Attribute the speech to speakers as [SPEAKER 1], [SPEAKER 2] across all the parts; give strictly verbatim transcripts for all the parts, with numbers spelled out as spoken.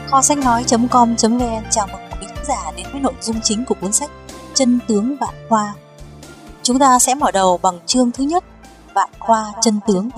[SPEAKER 1] Kho sách nói chấm com chấm vn chào mừng quý khán giả đến với nội dung chính của cuốn sách Chân tướng Vạn Khoa. Chúng ta sẽ mở đầu bằng chương thứ nhất, Vạn Khoa chân tướng.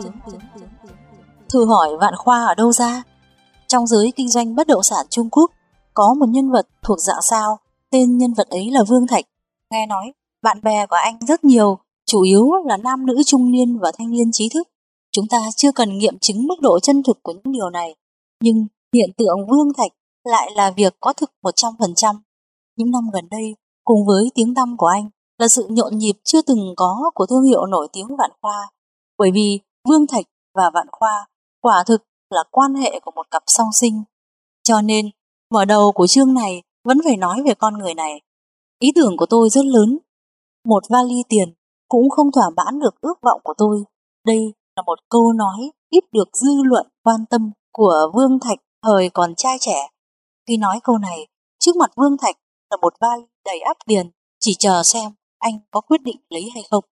[SPEAKER 1] Thử hỏi Vạn Khoa ở đâu ra? Trong giới kinh doanh bất động sản Trung Quốc, có một nhân vật thuộc dạng sao, tên nhân vật ấy là Vương Thạch. Nghe nói, bạn bè của anh rất nhiều, chủ yếu là nam nữ trung niên và thanh niên trí thức. Chúng ta chưa cần nghiệm chứng mức độ chân thực của những điều này, nhưng hiện tượng Vương Thạch lại là việc có thực một trăm phần trăm. Những năm gần đây, cùng với tiếng tăm của anh là sự nhộn nhịp chưa từng có của thương hiệu nổi tiếng Vạn Khoa. Bởi vì Vương Thạch và Vạn Khoa quả thực là quan hệ của một cặp song sinh. Cho nên, mở đầu của chương này vẫn phải nói về con người này. Ý tưởng của tôi rất lớn. Một vali tiền cũng không thỏa mãn được ước vọng của tôi. Đây là một câu nói ít được dư luận quan tâm của Vương Thạch thời còn trai trẻ. Khi nói câu này, trước mặt Vương Thạch là một vali đầy ắp tiền, chỉ chờ xem anh có quyết định lấy hay không.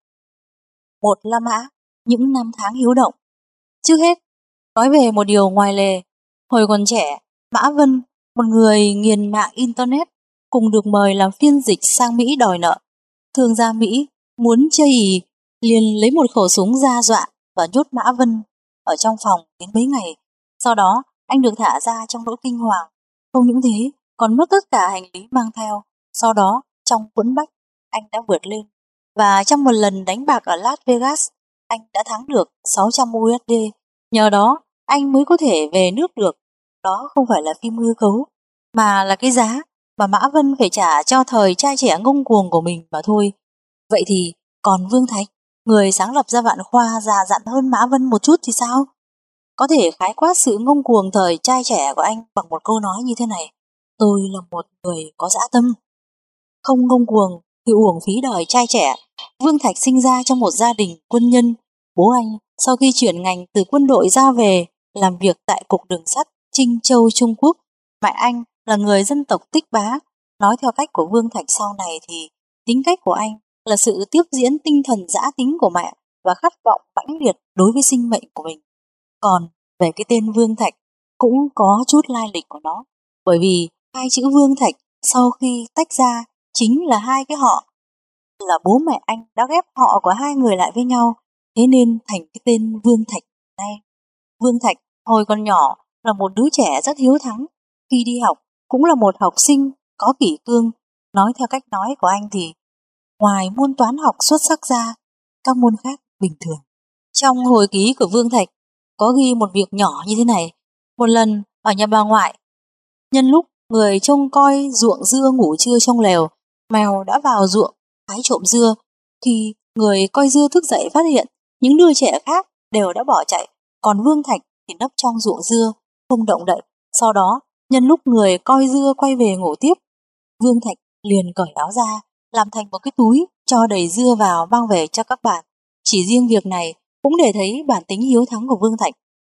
[SPEAKER 1] Một La Mã, những năm tháng hiếu động. Trước hết, nói về một điều ngoài lề. Hồi còn trẻ, Mã Vân, một người nghiền mạng Internet, cùng được mời làm phiên dịch sang Mỹ đòi nợ. Thương gia Mỹ muốn chơi ì, liền lấy một khẩu súng ra dọa và nhốt Mã Vân ở trong phòng đến mấy ngày. Sau đó, anh được thả ra trong nỗi kinh hoàng. Không những thế, còn mất tất cả hành lý mang theo. Sau đó, trong quẫn bách, anh đã vượt lên. Và trong một lần đánh bạc ở Las Vegas, anh đã thắng được sáu trăm u ét đê. Nhờ đó, anh mới có thể về nước được. Đó không phải là phim hư cấu, mà là cái giá mà Mã Vân phải trả cho thời trai trẻ ngông cuồng của mình mà thôi. Vậy thì, còn Vương Thạch, người sáng lập ra Vạn Khoa, già dặn hơn Mã Vân một chút thì sao? Có thể khái quát sự ngông cuồng thời trai trẻ của anh bằng một câu nói như thế này: tôi là một người có dã tâm. Không ngông cuồng thì uổng phí đời trai trẻ. Vương Thạch sinh ra trong một gia đình quân nhân. Bố anh sau khi chuyển ngành từ quân đội ra về làm việc tại cục đường sắt Trinh Châu, Trung Quốc. Mẹ anh là người dân tộc Tích Bá. Nói theo cách của Vương Thạch sau này thì tính cách của anh là sự tiếp diễn tinh thần dã tính của mẹ và khát vọng mãnh liệt đối với sinh mệnh của mình. Còn về cái tên Vương Thạch cũng có chút lai lịch của nó, bởi vì hai chữ Vương Thạch sau khi tách ra chính là hai cái họ, là bố mẹ anh đã ghép họ của hai người lại với nhau, thế nên thành cái tên Vương Thạch này. Vương Thạch hồi còn nhỏ là một đứa trẻ rất hiếu thắng, khi đi học cũng là một học sinh có kỷ cương. Nói theo cách nói của anh thì ngoài môn toán học xuất sắc ra, các môn khác bình thường. Trong hồi ký của Vương Thạch có ghi một việc nhỏ như thế này. Một lần ở nhà bà ngoại, nhân lúc người trông coi ruộng dưa ngủ trưa trong lều, mèo đã vào ruộng hái trộm dưa. Khi người coi dưa thức dậy phát hiện những đứa trẻ khác đều đã bỏ chạy, còn Vương Thạch thì nấp trong ruộng dưa không động đậy. Sau đó, nhân lúc người coi dưa quay về ngủ tiếp, Vương Thạch liền cởi áo ra, làm thành một cái túi cho đầy dưa vào mang về cho các bạn. Chỉ riêng việc này cũng để thấy bản tính hiếu thắng của Vương Thạch.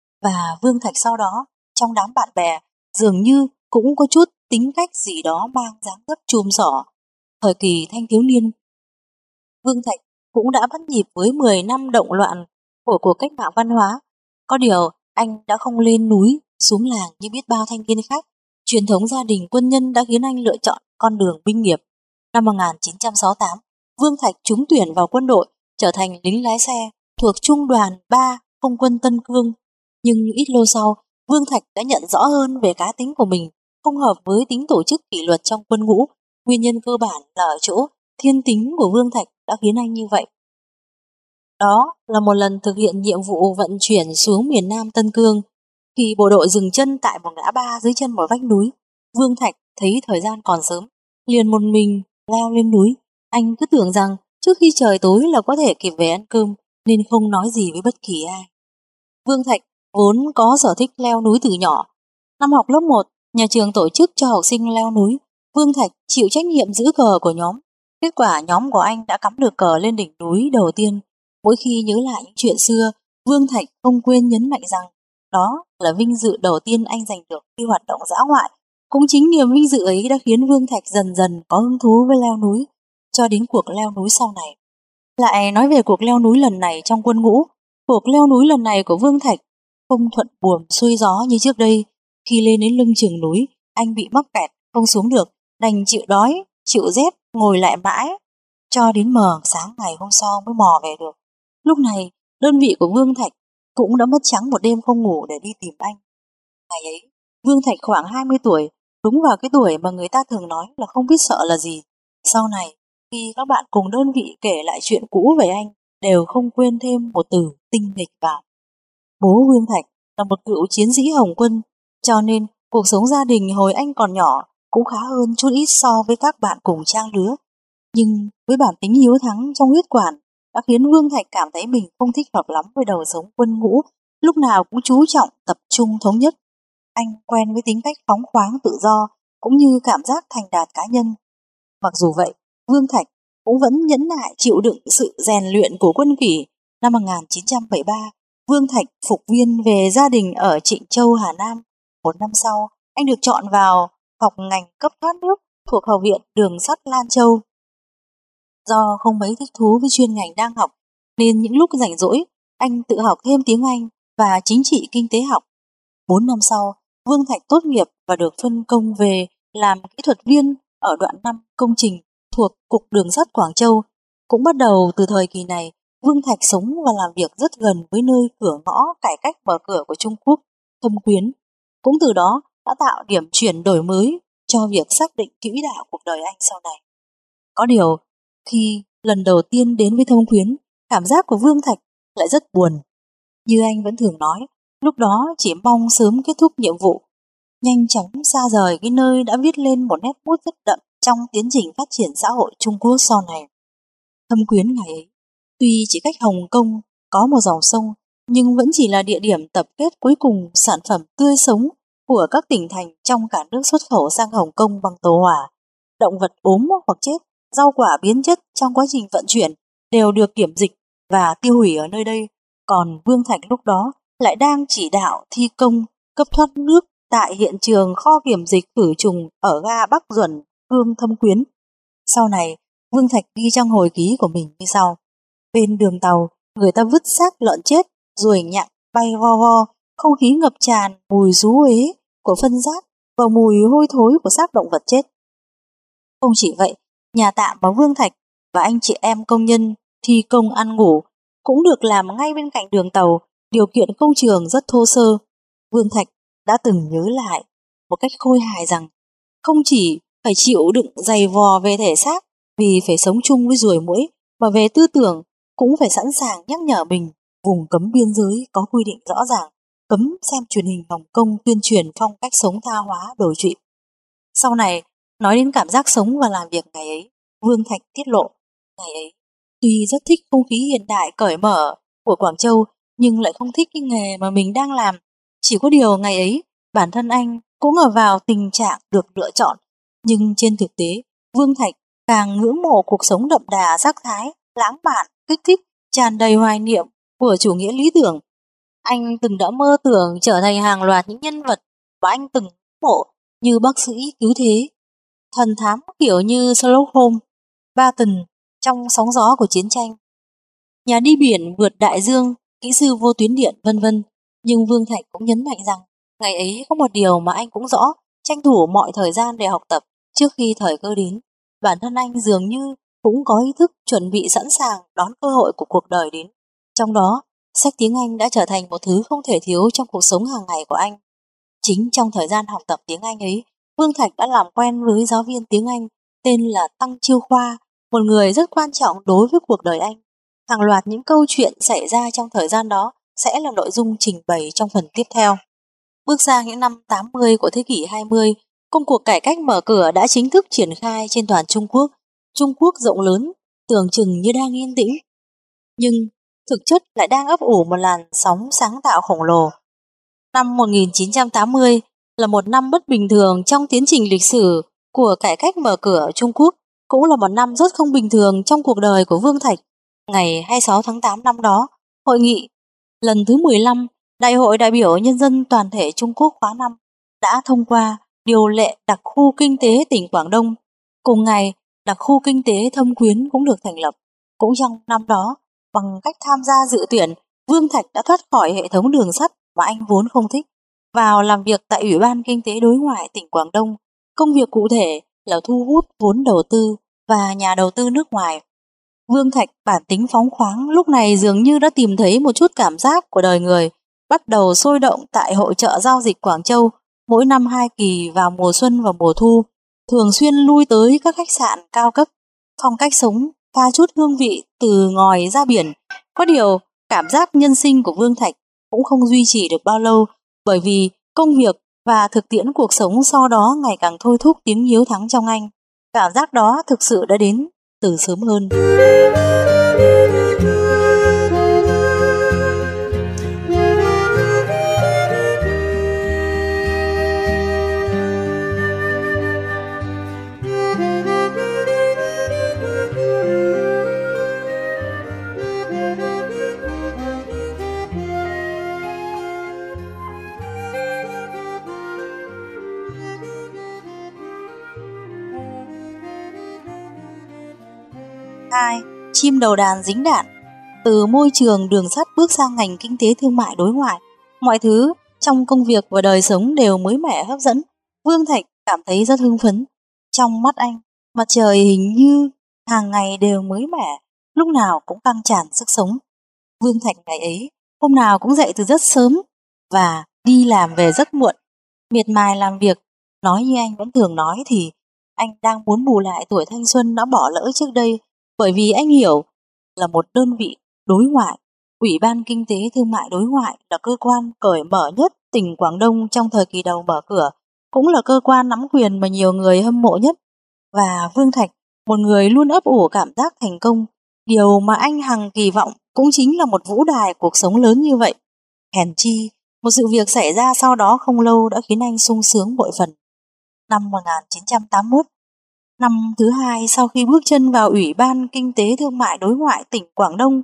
[SPEAKER 1] Và Vương Thạch sau đó, trong đám bạn bè, dường như cũng có chút tính cách gì đó mang dáng dấp chùm xỏ. Thời kỳ thanh thiếu niên, Vương Thạch cũng đã bắt nhịp với mười năm động loạn của cuộc cách mạng văn hóa. Có điều, anh đã không lên núi, xuống làng như biết bao thanh niên khác. Truyền thống gia đình quân nhân đã khiến anh lựa chọn con đường binh nghiệp. Năm một nghìn chín trăm sáu mươi tám, Vương Thạch trúng tuyển vào quân đội, trở thành lính lái xe thuộc trung đoàn ba Không quân Tân Cương. Nhưng ít lâu sau, Vương Thạch đã nhận rõ hơn về cá tính của mình, không hợp với tính tổ chức kỷ luật trong quân ngũ. Nguyên nhân cơ bản là ở chỗ thiên tính của Vương Thạch đã khiến anh như vậy. Đó là một lần thực hiện nhiệm vụ vận chuyển xuống miền Nam Tân Cương. Khi bộ đội dừng chân tại một ngã ba dưới chân một vách núi, Vương Thạch thấy thời gian còn sớm, liền một mình leo lên núi. Anh cứ tưởng rằng trước khi trời tối là có thể kịp về ăn cơm, nên không nói gì với bất kỳ ai. Vương Thạch vốn có sở thích leo núi từ nhỏ. Năm học lớp một, nhà trường tổ chức cho học sinh leo núi. Vương Thạch chịu trách nhiệm giữ cờ của nhóm. Kết quả nhóm của anh đã cắm được cờ lên đỉnh núi đầu tiên. Mỗi khi nhớ lại những chuyện xưa, Vương Thạch không quên nhấn mạnh rằng đó là vinh dự đầu tiên anh giành được khi hoạt động dã ngoại. Cũng chính niềm vinh dự ấy đã khiến Vương Thạch dần dần có hứng thú với leo núi, cho đến cuộc leo núi sau này. Lại nói về cuộc leo núi lần này trong quân ngũ. Cuộc leo núi lần này của Vương Thạch không thuận buồm xuôi gió như trước đây. Khi lên đến lưng chừng núi, anh bị mắc kẹt, không xuống được, đành chịu đói, chịu rét, ngồi lại mãi, cho đến mờ sáng ngày hôm sau mới mò về được. Lúc này, đơn vị của Vương Thạch cũng đã mất trắng một đêm không ngủ để đi tìm anh. Ngày ấy, Vương Thạch khoảng hai mươi tuổi, đúng vào cái tuổi mà người ta thường nói là không biết sợ là gì. Sau này, khi các bạn cùng đơn vị kể lại chuyện cũ về anh, đều không quên thêm một từ tinh nghịch vào. Bố Vương Thạch là một cựu chiến sĩ Hồng quân, cho nên cuộc sống gia đình hồi anh còn nhỏ cũng khá hơn chút ít so với các bạn cùng trang lứa. Nhưng với bản tính hiếu thắng trong huyết quản đã khiến Vương Thạch cảm thấy mình không thích hợp lắm với đời sống quân ngũ, lúc nào cũng chú trọng tập trung thống nhất. Anh quen với tính cách phóng khoáng tự do cũng như cảm giác thành đạt cá nhân. Mặc dù vậy, Vương Thạch cũng vẫn nhẫn nại chịu đựng sự rèn luyện của quân kỷ. Năm một nghìn chín trăm bảy mươi ba, Vương Thạch phục viên về gia đình ở Trịnh Châu, Hà Nam. Một năm sau, anh được chọn vào học ngành cấp thoát nước thuộc Học viện Đường sắt Lan Châu. Do không mấy thích thú với chuyên ngành đang học, nên những lúc rảnh rỗi, anh tự học thêm tiếng Anh và chính trị kinh tế học. Bốn năm sau, Vương Thạch tốt nghiệp và được phân công về làm kỹ thuật viên ở đoạn năm công trình thuộc Cục Đường sắt Quảng Châu. Cũng bắt đầu từ thời kỳ này, Vương Thạch sống và làm việc rất gần với nơi cửa ngõ cải cách mở cửa của Trung Quốc, Thâm Quyến. Cũng từ đó đã tạo điểm chuyển đổi mới cho việc xác định quỹ đạo cuộc đời anh sau này. Có điều, khi lần đầu tiên đến với Thâm Quyến, cảm giác của Vương Thạch lại rất buồn. Như anh vẫn thường nói, lúc đó chỉ mong sớm kết thúc nhiệm vụ, nhanh chóng xa rời cái nơi đã viết lên một nét bút rất đậm trong tiến trình phát triển xã hội Trung Quốc sau này. Thâm Quyến ngày ấy, tuy chỉ cách Hồng Kông có một dòng sông, nhưng vẫn chỉ là địa điểm tập kết cuối cùng sản phẩm tươi sống của các tỉnh thành trong cả nước xuất khẩu sang Hồng Kông bằng tàu hỏa. Động vật ốm hoặc chết, rau quả biến chất trong quá trình vận chuyển đều được kiểm dịch và tiêu hủy ở nơi đây. Còn Vương Thạch lúc đó lại đang chỉ đạo thi công cấp thoát nước tại hiện trường kho kiểm dịch khử trùng ở ga Bắc Duẩn, Hương Thâm Quyến. Sau này, Vương Thạch ghi trong hồi ký của mình như sau: bên đường tàu, người ta vứt xác lợn chết, ruồi nhặng bay vo vo, không khí ngập tràn mùi xú uế của phân rác và mùi hôi thối của xác động vật chết. Không chỉ vậy, nhà tạm mà Vương Thạch và anh chị em công nhân thi công ăn ngủ cũng được làm ngay bên cạnh đường tàu, điều kiện công trường rất thô sơ. Vương Thạch đã từng nhớ lại một cách khôi hài rằng không chỉ phải chịu đựng dày vò về thể xác vì phải sống chung với ruồi muỗi, mà về tư tưởng cũng phải sẵn sàng nhắc nhở mình vùng cấm biên giới có quy định rõ ràng, cấm xem truyền hình Hồng Kông tuyên truyền phong cách sống tha hóa đổi trụy. Sau này, nói đến cảm giác sống và làm việc ngày ấy, Vương Thạch tiết lộ, ngày ấy tuy rất thích không khí hiện đại cởi mở của Quảng Châu, nhưng lại không thích cái nghề mà mình đang làm. Chỉ có điều ngày ấy, bản thân anh cũng ở vào tình trạng được lựa chọn, nhưng trên thực tế, Vương Thạch càng ngưỡng mộ cuộc sống đậm đà sắc thái, lãng mạn, kích thích, tràn đầy hoài niệm của chủ nghĩa lý tưởng. Anh từng đã mơ tưởng trở thành hàng loạt những nhân vật mà anh từng ngưỡng mộ như bác sĩ cứu thế, thần thám kiểu như Sherlock Holmes, Barton trong sóng gió của chiến tranh, nhà đi biển vượt đại dương, kỹ sư vô tuyến điện, vân vân. Nhưng Vương Thạch cũng nhấn mạnh rằng ngày ấy có một điều mà anh cũng rõ, tranh thủ mọi thời gian để học tập trước khi thời cơ đến. Bản thân anh dường như cũng có ý thức chuẩn bị sẵn sàng đón cơ hội của cuộc đời đến. Trong đó, sách tiếng Anh đã trở thành một thứ không thể thiếu trong cuộc sống hàng ngày của anh. Chính trong thời gian học tập tiếng Anh ấy, Vương Thạch đã làm quen với giáo viên tiếng Anh tên là Tăng Chiêu Khoa, một người rất quan trọng đối với cuộc đời anh. Hàng loạt những câu chuyện xảy ra trong thời gian đó sẽ là nội dung trình bày trong phần tiếp theo. Bước sang những năm tám mươi của thế kỷ hai mươi, công cuộc cải cách mở cửa đã chính thức triển khai trên toàn Trung Quốc. Trung Quốc rộng lớn, tưởng chừng như đang yên tĩnh, nhưng thực chất lại đang ấp ủ một làn sóng sáng tạo khổng lồ. Năm một nghìn chín trăm tám mươi là một năm bất bình thường trong tiến trình lịch sử của cải cách mở cửa Trung Quốc, cũng là một năm rất không bình thường trong cuộc đời của Vương Thạch. Ngày hai mươi sáu tháng tám năm đó, hội nghị lần thứ mười lăm Đại hội đại biểu nhân dân toàn thể Trung Quốc khóa năm đã thông qua điều lệ đặc khu kinh tế tỉnh Quảng Đông. Cùng ngày, đặc khu kinh tế Thâm Quyến cũng được thành lập. Cũng trong năm đó, bằng cách tham gia dự tuyển, Vương Thạch đã thoát khỏi hệ thống đường sắt mà anh vốn không thích. vào làm việc tại Ủy ban Kinh tế Đối ngoại tỉnh Quảng Đông. Công việc cụ thể là thu hút vốn đầu tư và nhà đầu tư nước ngoài. Vương Thạch bản tính phóng khoáng lúc này dường như đã tìm thấy một chút cảm giác của đời người, bắt đầu sôi động tại hội chợ giao dịch Quảng Châu mỗi năm hai kỳ vào mùa xuân và mùa thu, thường xuyên lui tới các khách sạn cao cấp. Phong cách sống pha chút hương vị từ ngòi ra biển. Có điều, cảm giác nhân sinh của Vương Thạch cũng không duy trì được bao lâu, bởi vì công việc và thực tiễn cuộc sống sau đó ngày càng thôi thúc tiếng hiếu thắng trong anh. Cảm giác đó thực sự đã đến từ sớm hơn. hai. Chim đầu đàn dính đạn. Từ môi trường đường sắt bước sang ngành kinh tế thương mại đối ngoại, mọi thứ trong công việc và đời sống đều mới mẻ hấp dẫn. Vương Thạch cảm thấy rất hưng phấn. Trong mắt anh, mặt trời hình như hàng ngày đều mới mẻ, lúc nào cũng căng tràn sức sống. Vương Thạch ngày ấy hôm nào cũng dậy từ rất sớm và đi làm về rất muộn, miệt mài làm việc. Nói như anh vẫn thường nói thì anh đang muốn bù lại tuổi thanh xuân đã bỏ lỡ trước đây, bởi vì anh hiểu là một đơn vị đối ngoại, Ủy ban Kinh tế Thương mại Đối ngoại là cơ quan cởi mở nhất tỉnh Quảng Đông trong thời kỳ đầu mở cửa, cũng là cơ quan nắm quyền mà nhiều người hâm mộ nhất. Và Vương Thạch, một người luôn ấp ủ cảm giác thành công, điều mà anh hằng kỳ vọng cũng chính là một vũ đài cuộc sống lớn như vậy. Hèn chi, một sự việc xảy ra sau đó không lâu đã khiến anh sung sướng bội phần. Năm một nghìn chín trăm tám mươi mốt, năm thứ hai sau khi bước chân vào Ủy ban Kinh tế Thương mại Đối ngoại tỉnh Quảng Đông,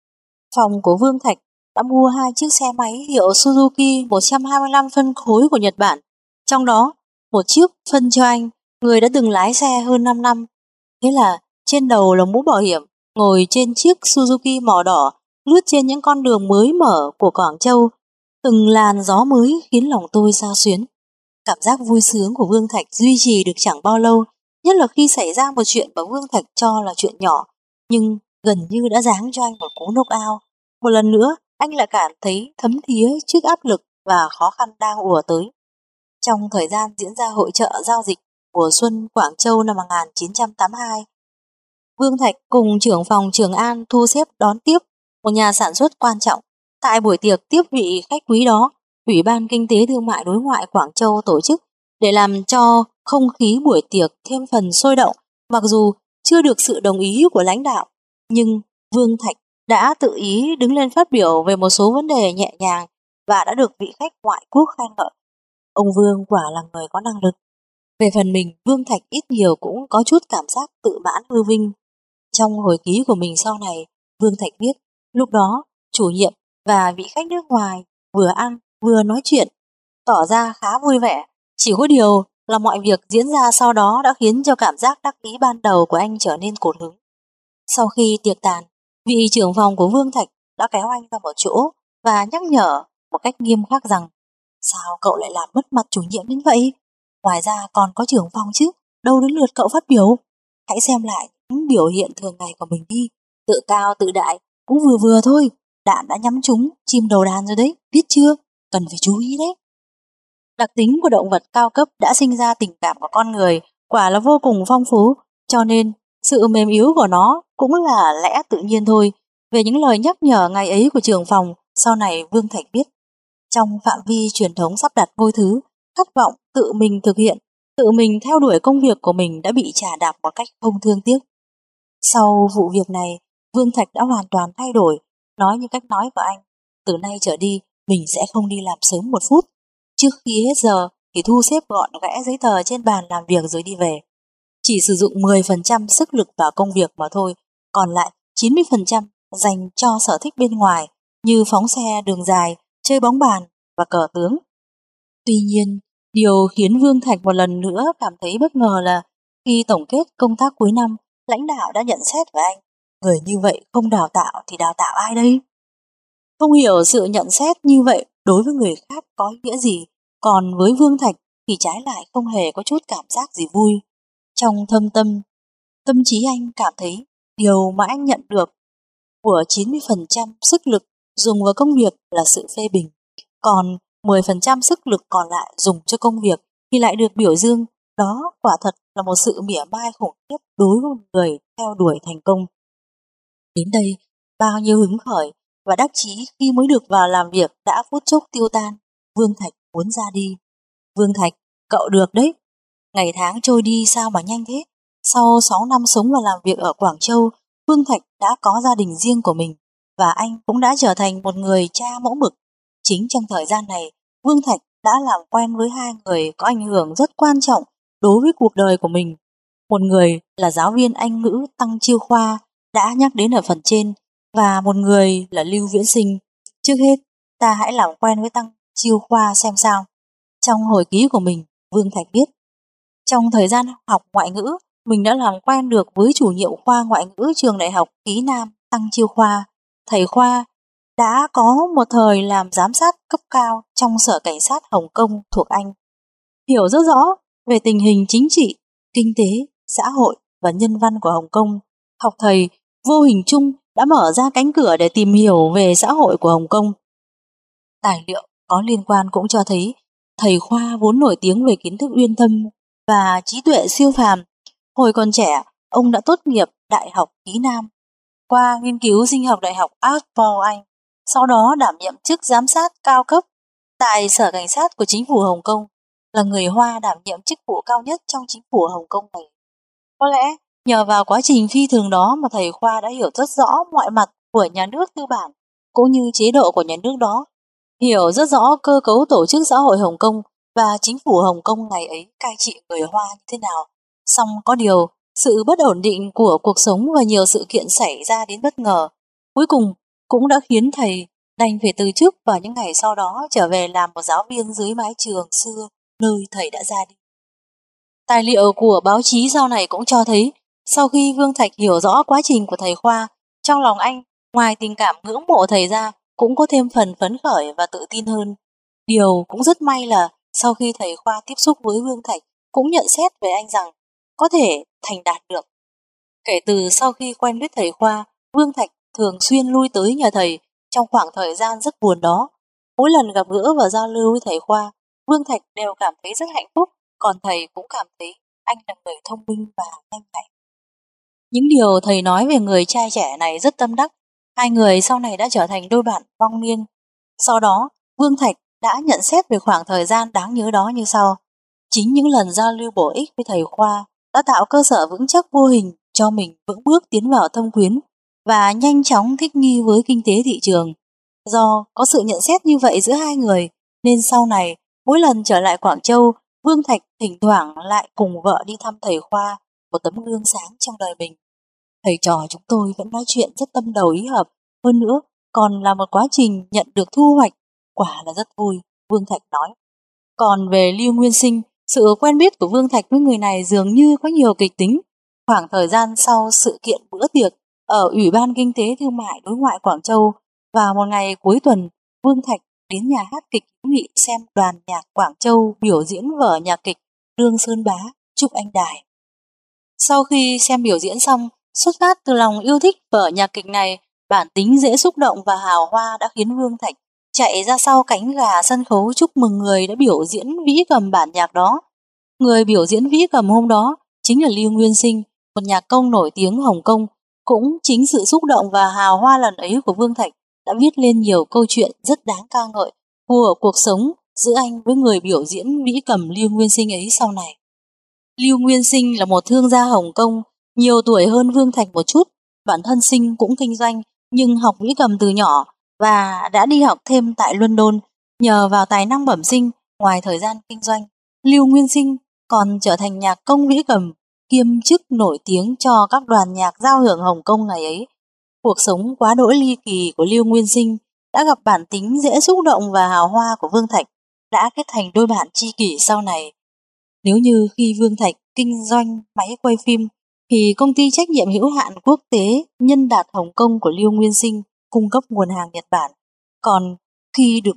[SPEAKER 1] phòng của Vương Thạch đã mua hai chiếc xe máy hiệu Suzuki một trăm hai mươi lăm phân khối của Nhật Bản. Trong đó, một chiếc phân cho anh, người đã từng lái xe hơn năm năm. Thế là trên đầu là mũ bảo hiểm, ngồi trên chiếc Suzuki màu đỏ, lướt trên những con đường mới mở của Quảng Châu. Từng làn gió mới khiến lòng tôi xao xuyến. Cảm giác vui sướng của Vương Thạch duy trì được chẳng bao lâu, nhất là khi xảy ra một chuyện mà Vương Thạch cho là chuyện nhỏ, nhưng gần như đã giáng cho anh một cú knock-out. Một lần nữa, anh lại cảm thấy thấm thía trước áp lực và khó khăn đang ùa tới. Trong thời gian diễn ra hội chợ giao dịch mùa xuân Quảng Châu năm một nghìn chín trăm tám mươi hai, Vương Thạch cùng trưởng phòng Trường An thu xếp đón tiếp một nhà sản xuất quan trọng. Tại buổi tiệc tiếp vị khách quý đó, Ủy ban Kinh tế Thương mại Đối ngoại Quảng Châu tổ chức để làm cho không khí buổi tiệc thêm phần sôi động. Mặc dù chưa được sự đồng ý của lãnh đạo, nhưng Vương Thạch đã tự ý đứng lên phát biểu về một số vấn đề nhẹ nhàng và đã được vị khách ngoại quốc khen ngợi. Ông Vương quả là người có năng lực. Về phần mình, Vương Thạch ít nhiều cũng có chút cảm giác tự mãn hư vinh. Trong hồi ký của mình sau này, Vương Thạch viết, lúc đó chủ nhiệm và vị khách nước ngoài vừa ăn vừa nói chuyện, tỏ ra khá vui vẻ. Chỉ có điều là mọi việc diễn ra sau đó đã khiến cho cảm giác đắc ý ban đầu của anh trở nên cột hứng. Sau khi tiệc tàn, vị trưởng phòng của Vương Thạch đã kéo anh ra một chỗ và nhắc nhở một cách nghiêm khắc rằng: sao cậu lại làm mất mặt chủ nhiệm đến vậy? Ngoài ra còn có trưởng phòng chứ, đâu đến lượt cậu phát biểu. Hãy xem lại những biểu hiện thường ngày của mình đi, tự cao tự đại cũng vừa vừa thôi. Đạn đã nhắm trúng chim đầu đàn rồi đấy, biết chưa? Cần phải chú ý đấy. Đặc tính của động vật cao cấp đã sinh ra tình cảm của con người, quả là vô cùng phong phú, cho nên sự mềm yếu của nó cũng là lẽ tự nhiên thôi. Về những lời nhắc nhở ngày ấy của trưởng phòng, sau này Vương Thạch biết, trong phạm vi truyền thống sắp đặt ngôi thứ, khát vọng tự mình thực hiện, tự mình theo đuổi công việc của mình đã bị chà đạp một cách không thương tiếc. Sau vụ việc này, Vương Thạch đã hoàn toàn thay đổi, nói như cách nói của anh: từ nay trở đi, mình sẽ không đi làm sớm một phút. Trước khi hết giờ thì thu xếp gọn gẽ giấy tờ trên bàn làm việc rồi đi về. Chỉ sử dụng mười phần trăm sức lực vào công việc mà thôi, còn lại chín mươi phần trăm dành cho sở thích bên ngoài như phóng xe đường dài, chơi bóng bàn và cờ tướng. Tuy nhiên, điều khiến Vương Thạch một lần nữa cảm thấy bất ngờ là khi tổng kết công tác cuối năm, lãnh đạo đã nhận xét với anh: người như vậy không đào tạo thì đào tạo ai đây? Không hiểu sự nhận xét như vậy đối với người khác có nghĩa gì, Còn với Vương Thạch thì trái lại không hề có chút cảm giác gì vui. Trong thâm tâm, tâm trí anh cảm thấy điều mà anh nhận được của chín mươi phần trăm sức lực dùng vào công việc là sự phê bình, còn mười phần trăm sức lực còn lại dùng cho công việc thì lại được biểu dương. Đó quả thật là một sự mỉa mai khủng khiếp đối với một người theo đuổi thành công. Đến đây, bao nhiêu hứng khởi và đắc chí khi mới được vào làm việc đã phút chốc tiêu tan. Vương Thạch muốn ra đi. Vương Thạch, cậu được đấy. Ngày tháng trôi đi sao mà nhanh thế. Sau sáu năm sống và làm việc ở Quảng Châu, Vương Thạch đã có gia đình riêng của mình và anh cũng đã trở thành một người cha mẫu mực. Chính trong thời gian này, Vương Thạch đã làm quen với hai người có ảnh hưởng rất quan trọng đối với cuộc đời của mình. Một người là giáo viên Anh ngữ Tăng Chiêu Khoa đã nhắc đến ở phần trên, và một người là Lưu Viễn Sinh. Trước hết, ta hãy làm quen với Tăng Chiêu Khoa xem sao. Trong hồi ký của mình, Vương Thạch viết: trong thời gian học ngoại ngữ, mình đã làm quen được với chủ nhiệm khoa ngoại ngữ trường đại học Ký Nam Tăng Chiêu Khoa. Thầy Khoa đã có một thời làm giám sát cấp cao trong Sở Cảnh sát Hồng Kông thuộc Anh, hiểu rất rõ về tình hình chính trị, kinh tế, xã hội và nhân văn của Hồng Kông. Học thầy vô hình chung đã mở ra cánh cửa để tìm hiểu về xã hội của Hồng Kông. Tài liệu có liên quan cũng cho thấy thầy Khoa vốn nổi tiếng về kiến thức uyên thâm và trí tuệ siêu phàm. Hồi còn trẻ, ông đã tốt nghiệp Đại học Ký Nam qua nghiên cứu sinh học Đại học Oxford Anh, sau đó đảm nhiệm chức giám sát cao cấp tại Sở Cảnh sát của chính phủ Hồng Kông, là người Hoa đảm nhiệm chức vụ cao nhất trong chính phủ Hồng Kông này. Có lẽ nhờ vào quá trình phi thường đó mà thầy Khoa đã hiểu rất rõ mọi mặt của nhà nước tư bản cũng như chế độ của nhà nước đó, hiểu rất rõ cơ cấu tổ chức xã hội Hồng Kông và chính phủ Hồng Kông ngày ấy cai trị người Hoa như thế nào. Song có điều, sự bất ổn định của cuộc sống và nhiều sự kiện xảy ra đến bất ngờ, cuối cùng cũng đã khiến thầy đành phải từ chức vào những ngày sau đó trở về làm một giáo viên dưới mái trường xưa nơi thầy đã ra đi. Tài liệu của báo chí sau này cũng cho thấy, sau khi Vương Thạch hiểu rõ quá trình của thầy Khoa, trong lòng anh, ngoài tình cảm ngưỡng mộ thầy ra, cũng có thêm phần phấn khởi và tự tin hơn. Điều cũng rất may là sau khi thầy Khoa tiếp xúc với Vương Thạch, cũng nhận xét về anh rằng có thể thành đạt được. Kể từ sau khi quen biết thầy Khoa, Vương Thạch thường xuyên lui tới nhà thầy trong khoảng thời gian rất buồn đó. Mỗi lần gặp gỡ và giao lưu với thầy Khoa, Vương Thạch đều cảm thấy rất hạnh phúc, còn thầy cũng cảm thấy anh là người thông minh và nhanh nhạy. Những điều thầy nói về người trai trẻ này rất tâm đắc. Hai người sau này đã trở thành đôi bạn vong niên. Sau đó, Vương Thạch đã nhận xét về khoảng thời gian đáng nhớ đó như sau. Chính những lần giao lưu bổ ích với thầy Khoa đã tạo cơ sở vững chắc vô hình cho mình vững bước tiến vào thâm quyến và nhanh chóng thích nghi với kinh tế thị trường. Do có sự nhận xét như vậy giữa hai người, nên sau này, mỗi lần trở lại Quảng Châu, Vương Thạch thỉnh thoảng lại cùng vợ đi thăm thầy Khoa, một tấm gương sáng trong đời mình. Thầy trò chúng tôi vẫn nói chuyện rất tâm đầu ý hợp, hơn nữa còn là một quá trình nhận được thu hoạch, quả là rất vui, Vương Thạch nói. Còn về Lưu Nguyên Sinh, sự quen biết của Vương Thạch với người này dường như có nhiều kịch tính. Khoảng thời gian sau sự kiện bữa tiệc ở Ủy ban Kinh tế Thương mại Đối ngoại Quảng Châu, vào một ngày cuối tuần, Vương Thạch đến nhà hát kịch hữu nghị xem đoàn nhạc Quảng Châu biểu diễn vở nhạc kịch Lương Sơn Bá, Trúc Anh Đài. Sau khi xem biểu diễn xong, xuất phát từ lòng yêu thích vở nhạc kịch này, bản tính dễ xúc động và hào hoa đã khiến Vương Thạch chạy ra sau cánh gà sân khấu chúc mừng người đã biểu diễn vĩ cầm bản nhạc đó. Người biểu diễn vĩ cầm hôm đó chính là Lưu Nguyên Sinh, một nhạc công nổi tiếng Hồng Kông. Cũng chính sự xúc động và hào hoa lần ấy của Vương Thạch đã viết lên nhiều câu chuyện rất đáng ca ngợi của cuộc sống giữa anh với người biểu diễn vĩ cầm Lưu Nguyên Sinh ấy sau này. Lưu Nguyên Sinh là một thương gia Hồng Kông, nhiều tuổi hơn Vương Thạch một chút. Bản thân Sinh cũng kinh doanh, nhưng học vĩ cầm từ nhỏ và đã đi học thêm tại London. Nhờ vào tài năng bẩm sinh, ngoài thời gian kinh doanh, Lưu Nguyên Sinh còn trở thành nhạc công vĩ cầm, kiêm chức nổi tiếng cho các đoàn nhạc giao hưởng Hồng Kông ngày ấy. Cuộc sống quá đỗi ly kỳ của Lưu Nguyên Sinh đã gặp bản tính dễ xúc động và hào hoa của Vương Thạch, đã kết thành đôi bạn tri kỷ sau này. Nếu như khi Vương Thạch kinh doanh máy quay phim, thì công ty trách nhiệm hữu hạn quốc tế Nhân Đạt Hồng Kông của Lưu Nguyên Sinh cung cấp nguồn hàng Nhật Bản. Còn khi được biết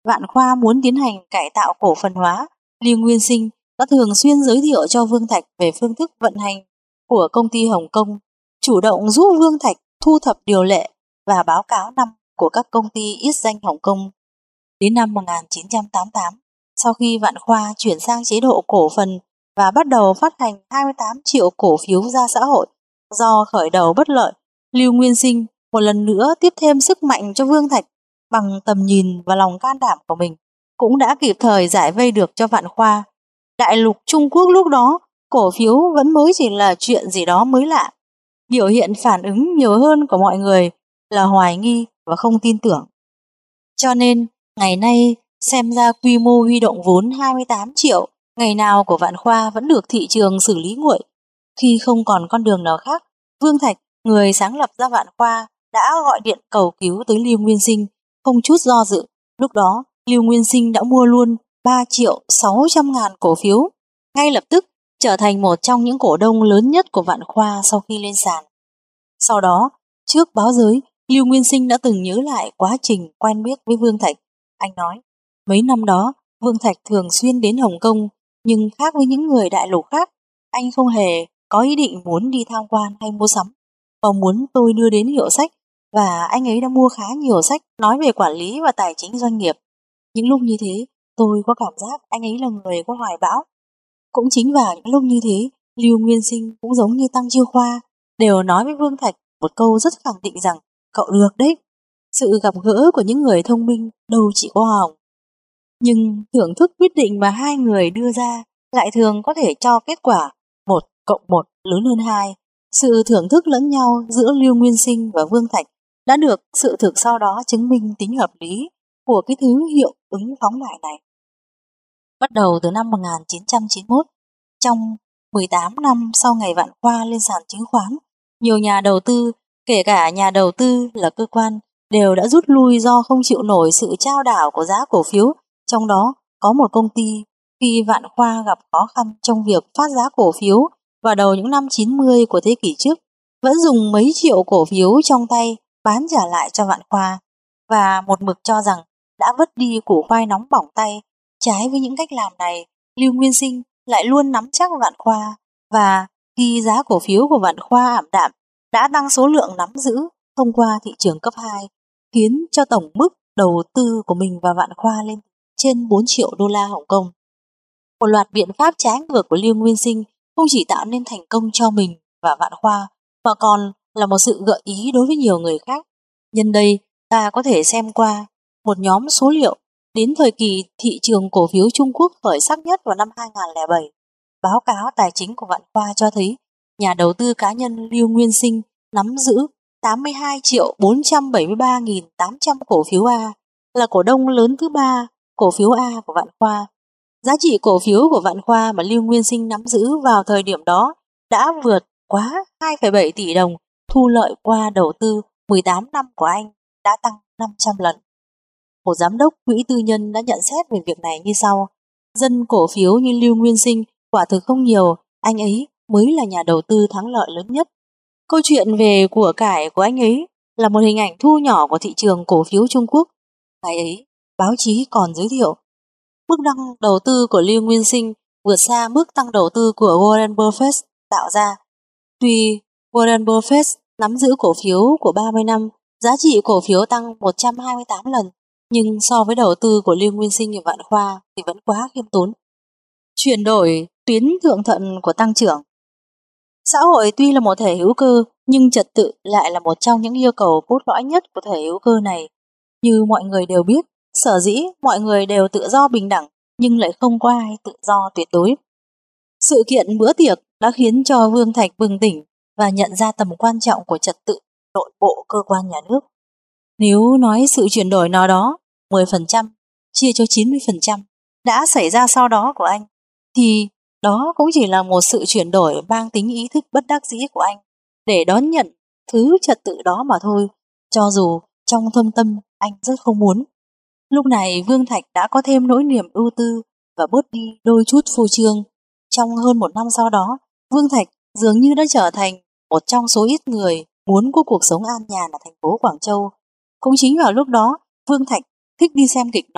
[SPEAKER 1] Vạn Khoa muốn tiến hành cải tạo cổ phần hóa, Lưu Nguyên Sinh đã thường xuyên giới thiệu cho Vương Thạch về phương thức vận hành của công ty Hồng Kông, chủ động giúp Vương Thạch thu thập điều lệ và báo cáo năm của các công ty ít danh Hồng Kông. Đến năm một nghìn chín trăm tám mươi tám, sau khi Vạn Khoa chuyển sang chế độ cổ phần và bắt đầu phát hành hai mươi tám triệu cổ phiếu ra xã hội, do khởi đầu bất lợi, Lưu Nguyên Sinh một lần nữa tiếp thêm sức mạnh cho Vương Thạch bằng tầm nhìn và lòng can đảm của mình, cũng đã kịp thời giải vây được cho Vạn Khoa. Đại lục Trung Quốc lúc đó, cổ phiếu vẫn mới chỉ là chuyện gì đó mới lạ. Biểu hiện phản ứng nhiều hơn của mọi người là hoài nghi và không tin tưởng. Cho nên, ngày nay, xem ra quy mô huy động vốn hai mươi tám triệu ngày nào của Vạn Khoa vẫn được thị trường xử lý nguội. Khi không còn con đường nào khác, Vương Thạch, người sáng lập ra Vạn Khoa, đã gọi điện cầu cứu tới Lưu Nguyên Sinh, không chút do dự. Lúc đó, Lưu Nguyên Sinh đã mua luôn ba triệu sáu trăm ngàn cổ phiếu, ngay lập tức trở thành một trong những cổ đông lớn nhất của Vạn Khoa sau khi lên sàn. Sau đó, trước báo giới, Lưu Nguyên Sinh đã từng nhớ lại quá trình quen biết với Vương Thạch. Anh nói, mấy năm đó, Vương Thạch thường xuyên đến Hồng Kông, nhưng khác với những người đại lục khác, anh không hề có ý định muốn đi tham quan hay mua sắm, mà muốn tôi đưa đến hiệu sách, và anh ấy đã mua khá nhiều sách nói về quản lý và tài chính doanh nghiệp. Những lúc như thế, tôi có cảm giác anh ấy là người có hoài bão. Cũng chính vào những lúc như thế, Lưu Nguyên Sinh cũng giống như Tăng Chiêu Khoa, đều nói với Vương Thạch một câu rất khẳng định rằng cậu được đấy. Sự gặp gỡ của những người thông minh đâu chỉ có hỏng. Nhưng thưởng thức quyết định mà hai người đưa ra lại thường có thể cho kết quả một cộng một lớn hơn hai. Sự thưởng thức lẫn nhau giữa Lưu Nguyên Sinh và Vương Thạch đã được sự thực sau đó chứng minh tính hợp lý của cái thứ hiệu ứng phóng đại này. Bắt đầu từ năm một nghìn chín trăm chín mươi mốt, trong mười tám năm sau ngày Vạn Khoa lên sàn chứng khoán, nhiều nhà đầu tư, kể cả nhà đầu tư là cơ quan, đều đã rút lui do không chịu nổi sự chao đảo của giá cổ phiếu. Trong đó có một công ty, khi Vạn Khoa gặp khó khăn trong việc phát giá cổ phiếu vào đầu những năm chín mươi của thế kỷ trước, vẫn dùng mấy triệu cổ phiếu trong tay bán trả lại cho Vạn Khoa, và một mực cho rằng đã vứt đi củ khoai nóng bỏng tay. Trái với những cách làm này, Lưu Nguyên Sinh lại luôn nắm chắc Vạn Khoa, và khi giá cổ phiếu của Vạn Khoa ảm đạm, đã tăng số lượng nắm giữ thông qua thị trường cấp hai, khiến cho tổng mức đầu tư của mình và Vạn Khoa lên trên bốn triệu đô la Hồng Kông. Một loạt biện pháp trái ngược của Lưu Nguyên Sinh không chỉ tạo nên thành công cho mình và Vạn Khoa, mà còn là một sự gợi ý đối với nhiều người khác. Nhân đây, ta có thể xem qua một nhóm số liệu đến thời kỳ thị trường cổ phiếu Trung Quốc khởi sắc nhất vào năm hai nghìn không trăm lẻ bảy. Báo cáo tài chính của Vạn Khoa cho thấy nhà đầu tư cá nhân Lưu Nguyên Sinh nắm giữ tám mươi hai triệu bốn trăm bảy mươi ba nghìn tám trăm cổ phiếu A, là cổ đông lớn thứ ba cổ phiếu A của Vạn Khoa. Giá trị cổ phiếu của Vạn Khoa mà Lưu Nguyên Sinh nắm giữ vào thời điểm đó đã vượt quá hai phẩy bảy tỷ đồng, thu lợi qua đầu tư mười tám năm của anh đã tăng năm trăm lần. Một giám đốc quỹ tư nhân đã nhận xét về việc này như sau: dân cổ phiếu như Lưu Nguyên Sinh quả thực không nhiều, anh ấy mới là nhà đầu tư thắng lợi lớn nhất. Câu chuyện về của cải của anh ấy là một hình ảnh thu nhỏ của thị trường cổ phiếu Trung Quốc. Ngày ấy, báo chí còn giới thiệu mức tăng đầu tư của Lưu Nguyên Sinh vượt xa mức tăng đầu tư của Warren Buffett tạo ra. Tuy Warren Buffett nắm giữ cổ phiếu của ba mươi năm, giá trị cổ phiếu tăng một trăm hai mươi tám lần, nhưng so với đầu tư của Lưu Nguyên Sinh và Vạn Khoa thì vẫn quá khiêm tốn. Chuyển đổi tuyến thượng thận của tăng trưởng. Xã hội tuy là một thể hữu cơ, nhưng trật tự lại là một trong những yêu cầu cốt lõi nhất của thể hữu cơ này. Như mọi người đều biết, sở dĩ mọi người đều tự do bình đẳng, nhưng lại không có ai tự do tuyệt đối. Sự kiện bữa tiệc đã khiến cho Vương Thạch bừng tỉnh và nhận ra tầm quan trọng của trật tự nội bộ cơ quan nhà nước. Nếu nói sự chuyển đổi nào đó, mười phần trăm chia cho chín mươi phần trăm đã xảy ra sau đó của anh, thì đó cũng chỉ là một sự chuyển đổi mang tính ý thức bất đắc dĩ của anh để đón nhận thứ trật tự đó mà thôi, cho dù trong thâm tâm anh rất không muốn. Lúc này Vương Thạch đã có thêm nỗi niềm ưu tư và bớt đi đôi chút phô trương. Trong hơn một năm sau đó, Vương Thạch dường như đã trở thành một trong số ít người muốn có cuộc sống an nhàn ở thành phố Quảng Châu. Cũng chính vào lúc đó, Vương Thạch thích đi xem kịch nói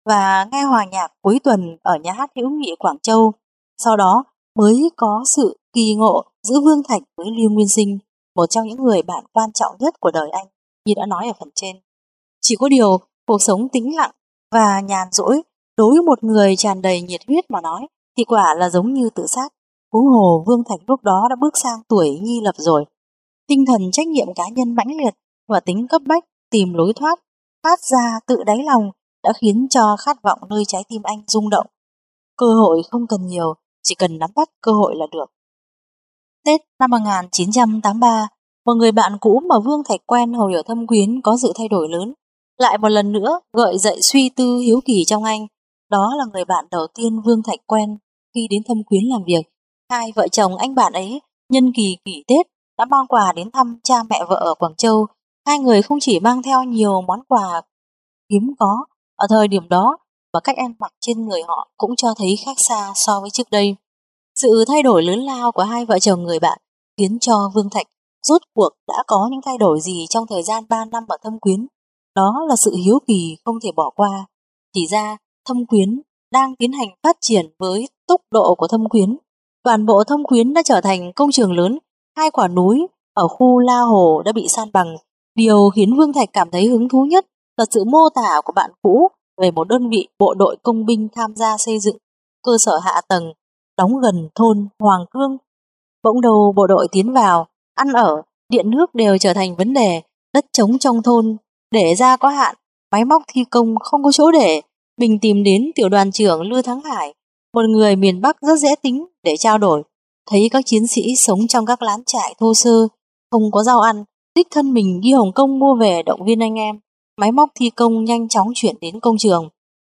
[SPEAKER 1] và nghe hòa nhạc cuối tuần ở nhà hát hữu nghị Quảng Châu. Sau đó mới có sự kỳ ngộ giữa Vương Thạch với Lưu Nguyên Sinh, một trong những người bạn quan trọng nhất của đời anh, như đã nói ở phần trên. Chỉ có điều, cuộc sống tĩnh lặng và nhàn rỗi đối với một người tràn đầy nhiệt huyết mà nói thì quả là giống như tự sát. Huống hồ Vương Thạch lúc đó đã bước sang tuổi nhi lập rồi. Tinh thần trách nhiệm cá nhân mãnh liệt và tính cấp bách tìm lối thoát phát ra tự đáy lòng đã khiến cho khát vọng nơi trái tim anh rung động. Cơ hội không cần nhiều, chỉ cần nắm bắt cơ hội là được. Tết năm một nghìn chín trăm tám mươi ba, một người bạn cũ mà Vương Thạch quen hồi ở Thâm Quyến có sự thay đổi lớn, lại một lần nữa gợi dậy suy tư hiếu kỳ trong anh. Đó là người bạn đầu tiên Vương Thạch quen khi đến Thâm Quyến làm việc. Hai vợ chồng anh bạn ấy nhân kỳ nghỉ Tết đã mang quà đến thăm cha mẹ vợ ở Quảng Châu. Hai người không chỉ mang theo nhiều món quà hiếm có ở thời điểm đó, và cách ăn mặc trên người họ cũng cho thấy khác xa so với trước đây. Sự thay đổi lớn lao của hai vợ chồng người bạn khiến cho Vương Thạch rốt cuộc đã có những thay đổi gì trong thời gian ba năm ở Thâm Quyến. Đó là sự hiếu kỳ không thể bỏ qua. Thì ra Thâm Quyến đang tiến hành phát triển với tốc độ của Thâm Quyến. Toàn bộ Thâm Quyến đã trở thành công trường lớn, hai quả núi ở khu La Hồ đã bị san bằng. Điều khiến Vương Thạch cảm thấy hứng thú nhất là sự mô tả của bạn cũ về một đơn vị bộ đội công binh tham gia xây dựng cơ sở hạ tầng đóng gần thôn Hoàng Cương. Bỗng đầu bộ đội tiến vào, ăn ở, điện nước đều trở thành vấn đề, đất trống trong thôn để ra có hạn, máy móc thi công không có chỗ để. Mình tìm đến tiểu đoàn trưởng Lưu Thắng Hải, một người miền Bắc rất dễ tính, để trao đổi. Thấy các chiến sĩ sống trong các lán trại thô sơ, không có rau ăn, đích thân mình đi Hồng Kông mua về động viên anh em. Máy móc thi công nhanh chóng chuyển đến công trường.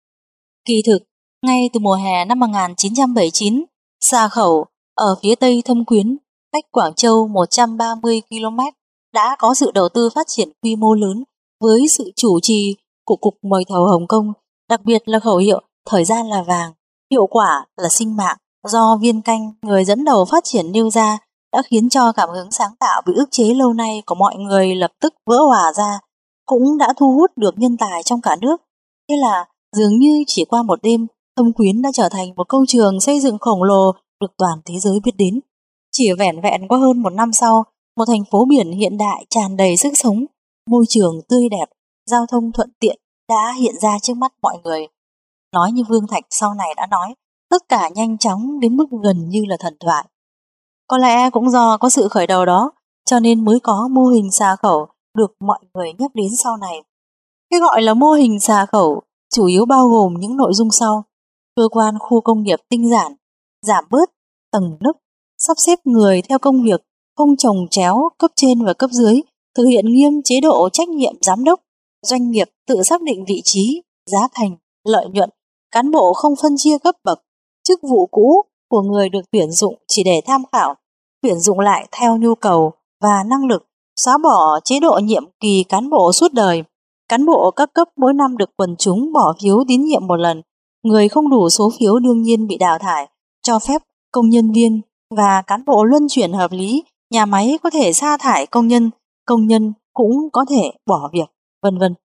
[SPEAKER 1] Kỳ thực, ngay từ mùa hè năm một nghìn chín trăm bảy mươi chín, Xà Khẩu ở phía tây Thâm Quyến, cách Quảng Châu một trăm ba mươi ki lô mét, đã có sự đầu tư phát triển quy mô lớn với sự chủ trì của Cục Mời Thầu Hồng Kông, đặc biệt là khẩu hiệu thời gian là vàng, hiệu quả là sinh mạng do Viên Canh, người dẫn đầu phát triển nêu ra, đã khiến cho cảm hứng sáng tạo bị ức chế lâu nay của mọi người lập tức vỡ hòa ra, cũng đã thu hút được nhân tài trong cả nước. Thế là dường như chỉ qua một đêm, Thâm Quyến đã trở thành một công trường xây dựng khổng lồ được toàn thế giới biết đến. Chỉ vẻn vẹn qua hơn một năm sau, một thành phố biển hiện đại tràn đầy sức sống, môi trường tươi đẹp, giao thông thuận tiện đã hiện ra trước mắt mọi người. Nói như Vương Thạch sau này đã nói, tất cả nhanh chóng đến mức gần như là thần thoại. Có lẽ cũng do có sự khởi đầu đó, cho nên mới có mô hình Xà Khẩu được mọi người nhắc đến sau này. Cái gọi là mô hình Xà Khẩu chủ yếu bao gồm những nội dung sau: cơ quan khu công nghiệp tinh giản, giảm bớt tầng nấc, sắp xếp người theo công việc, không chồng chéo cấp trên và cấp dưới, thực hiện nghiêm chế độ trách nhiệm giám đốc, doanh nghiệp tự xác định vị trí, giá thành, lợi nhuận, cán bộ không phân chia cấp bậc, chức vụ cũ của người được tuyển dụng chỉ để tham khảo, tuyển dụng lại theo nhu cầu và năng lực, xóa bỏ chế độ nhiệm kỳ cán bộ suốt đời. Cán bộ các cấp mỗi năm được quần chúng bỏ phiếu tín nhiệm một lần, người không đủ số phiếu đương nhiên bị đào thải, cho phép công nhân viên và cán bộ luân chuyển hợp lý, nhà máy có thể sa thải công nhân, công nhân cũng có thể bỏ việc, vân vân.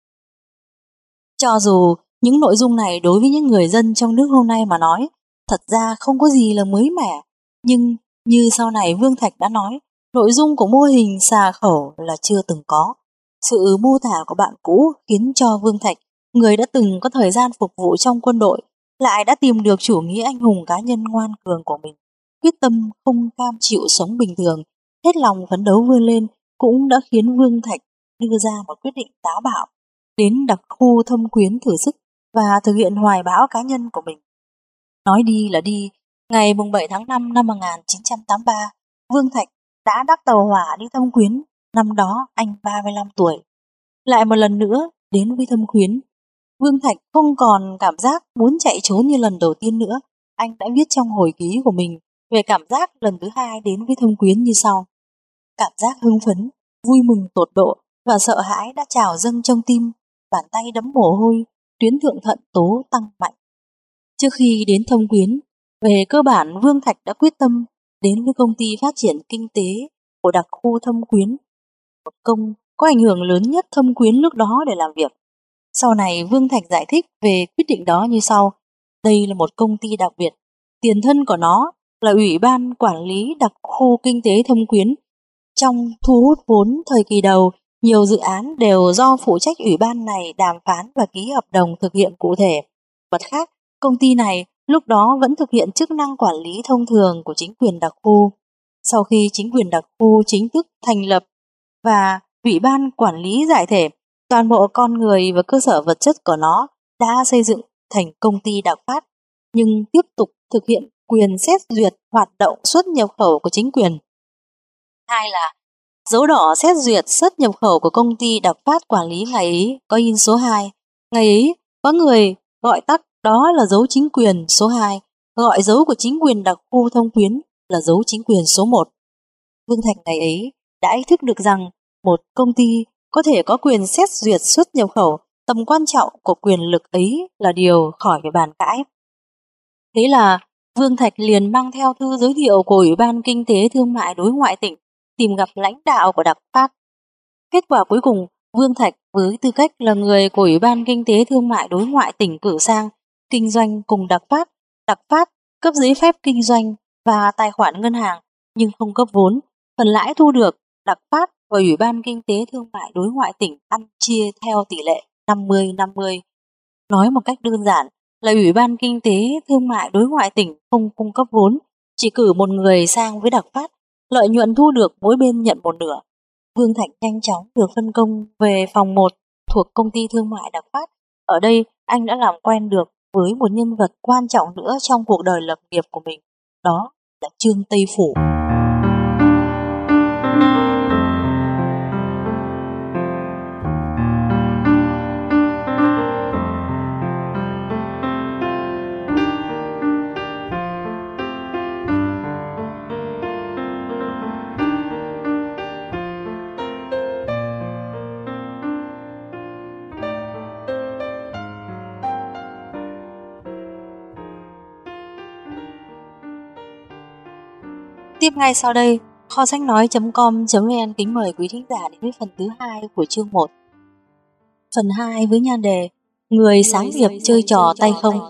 [SPEAKER 1] Cho dù những nội dung này đối với những người dân trong nước hôm nay mà nói, thật ra không có gì là mới mẻ, nhưng như sau này Vương Thạch đã nói, nội dung của mô hình Xà Khẩu là chưa từng có. Sự mô tả của bạn cũ khiến cho Vương Thạch, người đã từng có thời gian phục vụ trong quân đội, lại đã tìm được chủ nghĩa anh hùng cá nhân ngoan cường của mình. Quyết tâm không cam chịu sống bình thường, hết lòng phấn đấu vươn lên, cũng đã khiến Vương Thạch đưa ra một quyết định táo bạo, đến đặc khu Thâm Quyến thử sức và thực hiện hoài bão cá nhân của mình. Nói đi là đi, ngày bảy tháng năm năm một nghìn chín trăm tám mươi ba, Vương Thạch đã đáp tàu hỏa đi Thâm Quyến. Năm đó anh ba mươi lăm tuổi. Lại một lần nữa đến với Thâm Quyến, Vương Thạch không còn cảm giác muốn chạy trốn như lần đầu tiên nữa. Anh đã viết trong hồi ký của mình về cảm giác lần thứ hai đến với Thâm Quyến như sau: cảm giác hưng phấn, vui mừng tột độ và sợ hãi đã trào dâng trong tim, bàn tay đẫm mồ hôi, tuyến thượng thận tố tăng mạnh. Trước khi đến Thâm Quyến, về cơ bản Vương Thạch đã quyết tâm đến với công ty phát triển kinh tế của đặc khu Thâm Quyến, một công có ảnh hưởng lớn nhất Thâm Quyến lúc đó để làm việc. Sau này Vương Thạch giải thích về quyết định đó như sau. Đây là một công ty đặc biệt. Tiền thân của nó là Ủy ban Quản lý Đặc khu Kinh tế Thâm Quyến. Trong thu hút vốn thời kỳ đầu, nhiều dự án đều do phụ trách ủy ban này đàm phán và ký hợp đồng thực hiện cụ thể. Mặt khác, công ty này lúc đó vẫn thực hiện chức năng quản lý thông thường của chính quyền đặc khu. Sau khi chính quyền đặc khu chính thức thành lập và Ủy ban Quản lý giải thể, toàn bộ con người và cơ sở vật chất của nó đã xây dựng thành công ty Đặc Phát, nhưng tiếp tục thực hiện quyền xét duyệt hoạt động xuất nhập khẩu của chính quyền. Hai là dấu đỏ xét duyệt xuất nhập khẩu của công ty Đặc Phát quản lý ngày ấy có in số hai. Ngày ấy có người gọi tắt đó là dấu chính quyền số hai, gọi dấu của chính quyền đặc khu Thâm Quyến là dấu chính quyền số một. Vương Thạch ngày ấy đã ý thức được rằng một công ty có thể có quyền xét duyệt xuất nhập khẩu, tầm quan trọng của quyền lực ấy là điều khỏi phải bàn cãi. Thế là Vương Thạch liền mang theo thư giới thiệu của Ủy ban Kinh tế Thương mại Đối ngoại tỉnh tìm gặp lãnh đạo của Đặc Phát. Kết quả cuối cùng, Vương Thạch với tư cách là người của Ủy ban Kinh tế Thương mại Đối ngoại tỉnh cử sang kinh doanh cùng Đặc Phát. Đặc Phát cấp giấy phép kinh doanh và tài khoản ngân hàng nhưng không cấp vốn. Phần lãi thu được, Đặc Phát và Ủy ban Kinh tế Thương mại Đối ngoại tỉnh ăn chia theo tỷ lệ năm mươi năm mươi. Nói một cách đơn giản là Ủy ban Kinh tế Thương mại Đối ngoại tỉnh không cung cấp vốn, chỉ cử một người sang với Đặc Phát, lợi nhuận thu được mỗi bên nhận một nửa. Vương Thạch nhanh chóng được phân công về phòng một thuộc công ty thương mại Đặc Phát. Ở đây anh đã làm quen được với một nhân vật quan trọng nữa trong cuộc đời lập nghiệp của mình, đó là Trương Tây Phủ. Tiếp ngay sau đây, kho sách nói chấm com chấm vn kính mời quý thính giả đến với phần thứ hai của chương một. Phần hai với nhan đề Người sáng nghiệp chơi trò tay không.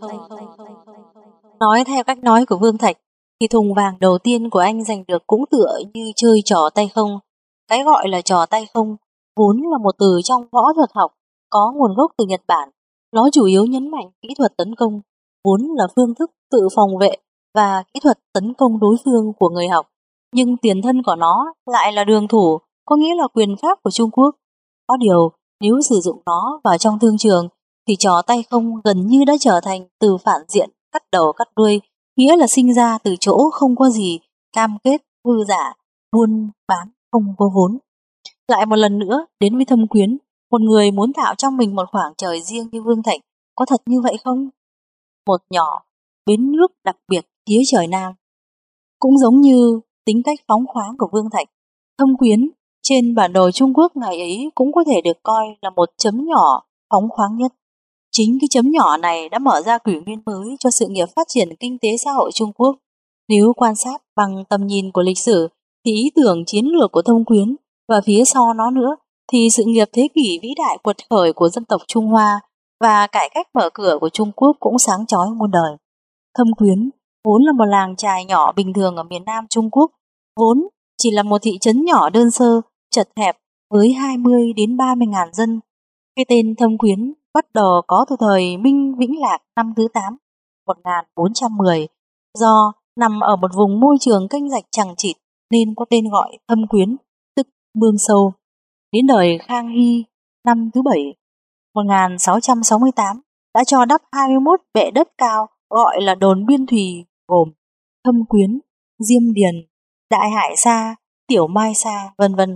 [SPEAKER 1] Nói theo cách nói của Vương Thạch, thì thùng vàng đầu tiên của anh giành được cũng tựa như chơi trò tay không. Cái gọi là trò tay không vốn là một từ trong võ thuật học, có nguồn gốc từ Nhật Bản. Nó chủ yếu nhấn mạnh kỹ thuật tấn công, vốn là phương thức tự phòng vệ và kỹ thuật tấn công đối phương của người học. Nhưng tiền thân của nó lại là đường thủ, có nghĩa là quyền pháp của Trung Quốc. Có điều, nếu sử dụng nó vào trong thương trường, thì trò tay không gần như đã trở thành từ phản diện cắt đầu cắt đuôi, nghĩa là sinh ra từ chỗ không có gì, cam kết, hư giả, buôn bán không có vốn. Lại một lần nữa, đến với Thâm Quyến, một người muốn tạo cho mình một khoảng trời riêng như Vương Thạch, có thật như vậy không? Một nhỏ, bến nước đặc biệt phía trời Nam. Cũng giống như tính cách phóng khoáng của Vương Thạch, Thâm Quyến trên bản đồ Trung Quốc ngày ấy cũng có thể được coi là một chấm nhỏ phóng khoáng nhất. Chính cái chấm nhỏ này đã mở ra kỷ nguyên mới cho sự nghiệp phát triển kinh tế xã hội Trung Quốc. Nếu quan sát bằng tầm nhìn của lịch sử, thì ý tưởng chiến lược của Thâm Quyến và phía sau nó nữa thì sự nghiệp thế kỷ vĩ đại quật khởi của dân tộc Trung Hoa và cải cách mở cửa của Trung Quốc cũng sáng chói muôn đời. Thâm Quyến vốn là một làng chài nhỏ bình thường ở miền Nam Trung Quốc, vốn chỉ là một thị trấn nhỏ đơn sơ, chật hẹp với hai mươi đến ba mươi ngàn dân. Cái tên Thâm Quyến bắt đầu có từ thời Minh Vĩnh Lạc năm thứ tám, một nghìn bốn trăm mười, do nằm ở một vùng môi trường kênh rạch chằng chịt nên có tên gọi Thâm Quyến, tức mương sâu. Đến đời Khang Hy năm thứ bảy, một nghìn sáu trăm sáu mươi tám, đã cho đắp hai mươi mốt bệ đất cao gọi là đồn biên thùy, gồm Thâm Quyến, Diêm Điền, Đại Hải Sa, Tiểu Mai Sa, vân vân.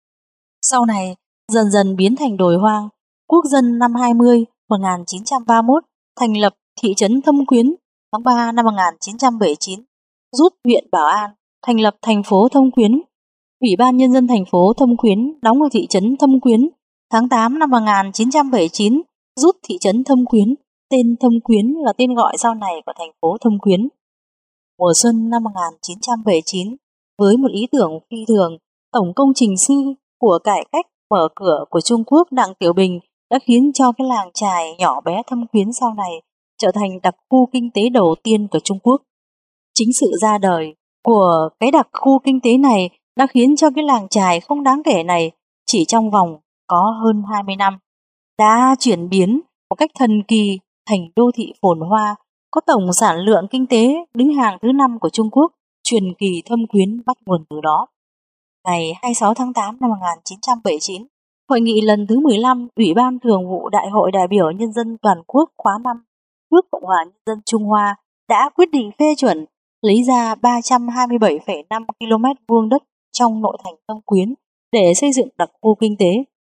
[SPEAKER 1] Sau này dần dần biến thành đồi hoang. Quốc dân năm hai mươi, một nghìn chín trăm ba mươi mốt thành lập thị trấn Thâm Quyến. Tháng ba năm một nghìn chín trăm bảy mươi chín rút huyện Bảo An, thành lập thành phố Thâm Quyến. Ủy ban nhân dân thành phố Thâm Quyến đóng ở thị trấn Thâm Quyến. Tháng tám năm một nghìn chín trăm bảy mươi chín rút thị trấn Thâm Quyến. Tên Thâm Quyến là tên gọi sau này của thành phố Thâm Quyến. Mùa xuân năm một nghìn chín trăm bảy mươi chín, với một ý tưởng phi thường, tổng công trình sư của cải cách mở cửa của Trung Quốc Đặng Tiểu Bình đã khiến cho cái làng chài nhỏ bé Thâm Quyến sau này trở thành đặc khu kinh tế đầu tiên của Trung Quốc. Chính sự ra đời của cái đặc khu kinh tế này đã khiến cho cái làng chài không đáng kể này chỉ trong vòng có hơn hai mươi năm đã chuyển biến một cách thần kỳ thành đô thị phồn hoa, có tổng sản lượng kinh tế đứng hàng thứ năm của Trung Quốc. Truyền kỳ Thâm Quyến bắt nguồn từ đó. Ngày hai mươi sáu tháng tám năm một nghìn chín trăm bảy mươi chín, hội nghị lần thứ mười lăm Ủy ban Thường vụ Đại hội đại biểu Nhân dân toàn quốc khóa năm nước Cộng hòa Nhân dân Trung Hoa đã quyết định phê chuẩn lấy ra ba trăm hai mươi bảy phẩy năm ki lô mét vuông đất trong nội thành Thâm Quyến để xây dựng đặc khu kinh tế.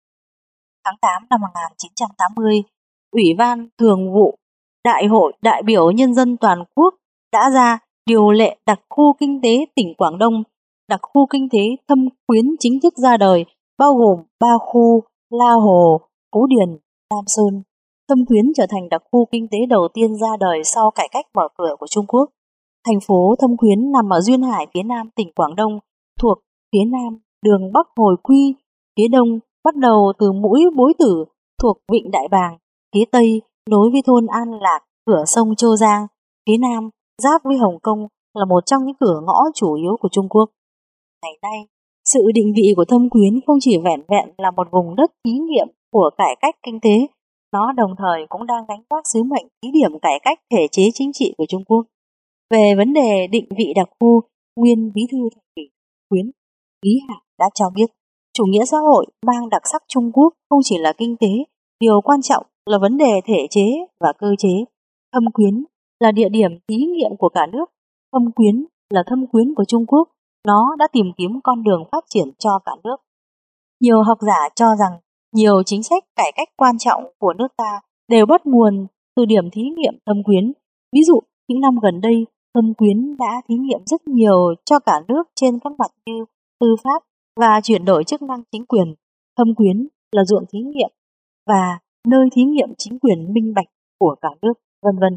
[SPEAKER 1] Tháng tám năm một nghìn chín trăm tám mươi, Ủy ban Thường vụ Đại hội đại biểu Nhân dân toàn quốc đã ra điều lệ đặc khu kinh tế tỉnh Quảng Đông. Đặc khu kinh tế Thâm Quyến chính thức ra đời, bao gồm ba khu: La Hồ, Phú Điền, Nam Sơn. Thâm Quyến trở thành đặc khu kinh tế đầu tiên ra đời sau cải cách mở cửa của Trung Quốc. Thành phố Thâm Quyến nằm ở duyên hải phía nam tỉnh Quảng Đông, thuộc phía nam đường Bắc Hồi Quy, phía đông bắt đầu từ mũi Bối Tử thuộc vịnh Đại Bàng, phía tây nối với thôn An Lạc, cửa sông Châu Giang, phía nam giáp với Hồng Kông là một trong những cửa ngõ chủ yếu của Trung Quốc. Ngày nay, sự định vị của Thâm Quyến không chỉ vẻn vẹn là một vùng đất thí nghiệm của cải cách kinh tế, nó đồng thời cũng đang gánh vác sứ mệnh thí điểm cải cách thể chế chính trị của Trung Quốc. Về vấn đề định vị đặc khu, nguyên Bí thư Thành ủy Quyến Lý Hạc đã cho biết, chủ nghĩa xã hội mang đặc sắc Trung Quốc không chỉ là kinh tế, điều quan trọng là vấn đề thể chế và cơ chế. Thâm Quyến là địa điểm thí nghiệm của cả nước. Thâm Quyến là thâm quyến của Trung Quốc. Nó đã tìm kiếm con đường phát triển cho cả nước. Nhiều học giả cho rằng nhiều chính sách cải cách quan trọng của nước ta đều bắt nguồn từ điểm thí nghiệm Thâm Quyến. Ví dụ, những năm gần đây, Thâm Quyến đã thí nghiệm rất nhiều cho cả nước trên các mặt như tư pháp và chuyển đổi chức năng chính quyền. Thâm Quyến là ruộng thí nghiệm và nơi thí nghiệm chính quyền minh bạch của cả nước, vân vân.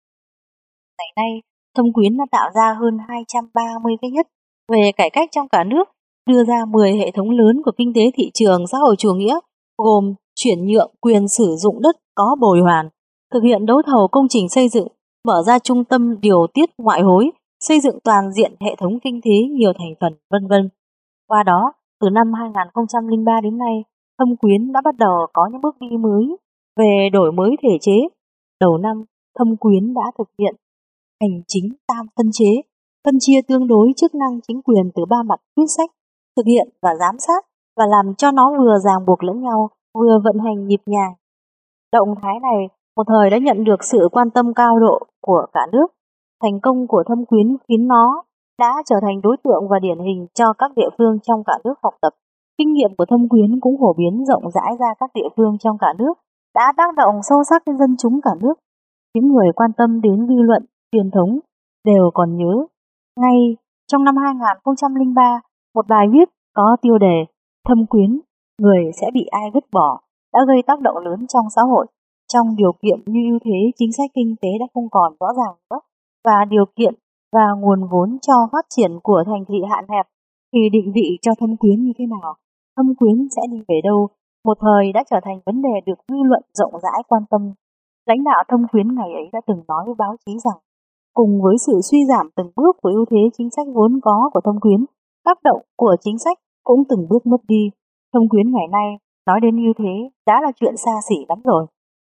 [SPEAKER 1] Ngày nay, Thâm Quyến đã tạo ra hơn hai trăm ba mươi cái nhất về cải cách trong cả nước, đưa ra mười hệ thống lớn của kinh tế thị trường xã hội chủ nghĩa, gồm chuyển nhượng quyền sử dụng đất có bồi hoàn, thực hiện đấu thầu công trình xây dựng, mở ra trung tâm điều tiết ngoại hối, xây dựng toàn diện hệ thống kinh tế nhiều thành phần, vân vân. Qua đó, từ năm hai nghìn không trăm lẻ ba đến nay, Thâm Quyến đã bắt đầu có những bước đi mới về đổi mới thể chế. Đầu năm, Thâm Quyến đã thực hiện hành chính tam phân chế, phân chia tương đối chức năng chính quyền từ ba mặt quyết sách, thực hiện và giám sát, và làm cho nó vừa ràng buộc lẫn nhau, vừa vận hành nhịp nhàng. Động thái này một thời đã nhận được sự quan tâm cao độ của cả nước. Thành công của Thâm Quyến khiến nó đã trở thành đối tượng và điển hình cho các địa phương trong cả nước học tập. Kinh nghiệm của Thâm Quyến cũng phổ biến rộng rãi ra các địa phương trong cả nước, đã tác động sâu sắc đến dân chúng cả nước. Những người quan tâm đến dư luận, truyền thống đều còn nhớ. Ngay trong năm hai nghìn không trăm lẻ ba, một bài viết có tiêu đề Thâm Quyến, người sẽ bị ai vứt bỏ đã gây tác động lớn trong xã hội. Trong điều kiện như ưu thế chính sách kinh tế đã không còn rõ ràng nữa, và điều kiện và nguồn vốn cho phát triển của thành thị hạn hẹp, thì định vị cho Thâm Quyến như thế nào, Thâm Quyến sẽ đi về đâu, một thời đã trở thành vấn đề được dư luận rộng rãi quan tâm. Lãnh đạo Thâm Quyến ngày ấy đã từng nói với báo chí rằng, cùng với sự suy giảm từng bước của ưu thế chính sách vốn có của Thâm Quyến, tác động của chính sách cũng từng bước mất đi. Thâm Quyến ngày nay nói đến ưu thế đã là chuyện xa xỉ lắm rồi.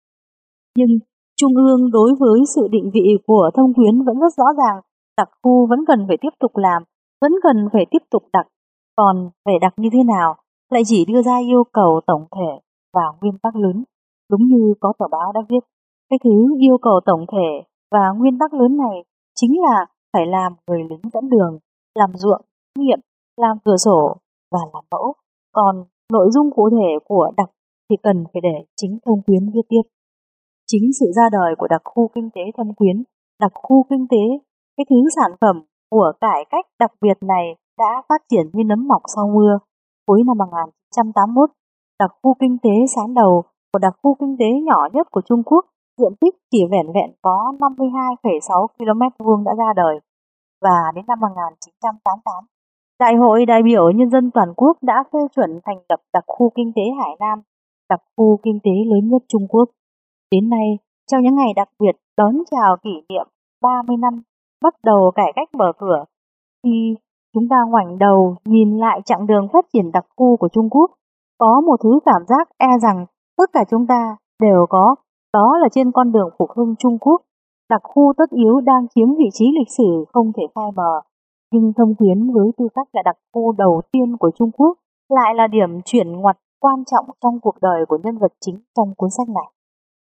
[SPEAKER 1] Nhưng Trung ương đối với sự định vị của Thâm Quyến vẫn rất rõ ràng, đặc khu vẫn cần phải tiếp tục làm, vẫn cần phải tiếp tục đặt. Còn phải đặt như thế nào lại chỉ đưa ra yêu cầu tổng thể và nguyên tắc lớn. Đúng như có tờ báo đã viết, cái thứ yêu cầu tổng thể và nguyên tắc lớn này chính là phải làm người lính dẫn đường, làm ruộng, nghiệm, làm cửa sổ và làm mẫu. Còn nội dung cụ thể của đặc thì cần phải để chính Thâm Quyến viết tiếp. Chính sự ra đời của đặc khu kinh tế Thâm Quyến, đặc khu kinh tế, cái thứ sản phẩm của cải cách đặc biệt này đã phát triển như nấm mọc sau mưa. Cuối năm một nghìn chín trăm tám mươi mốt, đặc khu kinh tế Sán Đầu, một đặc khu kinh tế nhỏ nhất của Trung Quốc, diện tích chỉ vẻn vẹn có năm mươi hai phẩy sáu ki lô mét vuông đã ra đời. Và đến năm một nghìn chín trăm tám mươi tám, Đại hội đại biểu Nhân dân toàn quốc đã phê chuẩn thành lập đặc khu kinh tế Hải Nam. đặc khu kinh tế lớn nhất Trung Quốc. Đến nay, trong những ngày đặc biệt đón chào kỷ niệm ba mươi năm bắt đầu cải cách mở cửa, khi chúng ta ngoảnh đầu nhìn lại chặng đường phát triển đặc khu của Trung Quốc, có một thứ cảm giác e rằng tất cả chúng ta đều có, đó là trên con đường phục hưng Trung Quốc, đặc khu tất yếu đang chiếm vị trí lịch sử không thể phai mờ. Nhưng Thâm Quyến với tư cách là đặc khu đầu tiên của Trung Quốc lại là điểm chuyển ngoặt quan trọng trong cuộc đời của nhân vật chính trong cuốn sách này.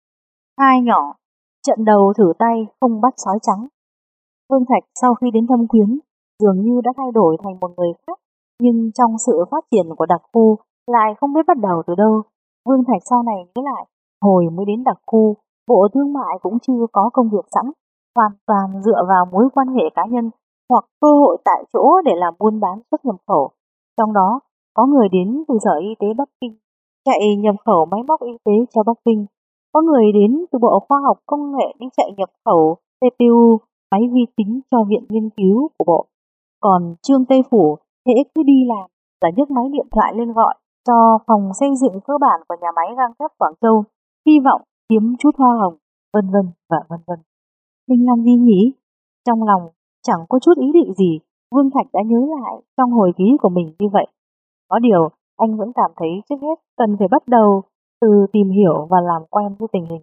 [SPEAKER 1] Hai nhỏ, trận đầu thử tay không bắt sói trắng. Vương Thạch sau khi đến Thâm Quyến dường như đã thay đổi thành một người khác, nhưng trong sự phát triển của đặc khu lại không biết bắt đầu từ đâu. Vương Thạch sau này nghĩ lại, hồi mới đến đặc khu, Bộ Thương mại cũng chưa có công việc sẵn, hoàn toàn dựa vào mối quan hệ cá nhân hoặc cơ hội tại chỗ để làm buôn bán xuất nhập khẩu. Trong đó, có người đến từ Sở Y tế Bắc Kinh, chạy nhập khẩu máy móc y tế cho Bắc Kinh. Có người đến từ Bộ Khoa học Công nghệ đi chạy nhập khẩu xê pê u, máy vi tính cho viện nghiên cứu của Bộ. Còn Trương Tây Phủ hễ cứ đi làm là nhấc máy điện thoại lên gọi cho phòng xây dựng cơ bản của nhà máy gang thép Quảng Châu, hy vọng kiếm chút hoa hồng, vân vân và vân vân. Mình làm gì nhỉ? Trong lòng chẳng có chút ý định gì, Vương Thạch đã nhớ lại trong hồi ký của mình như vậy. Có điều, anh vẫn cảm thấy trước hết cần phải bắt đầu từ tìm hiểu và làm quen với tình hình.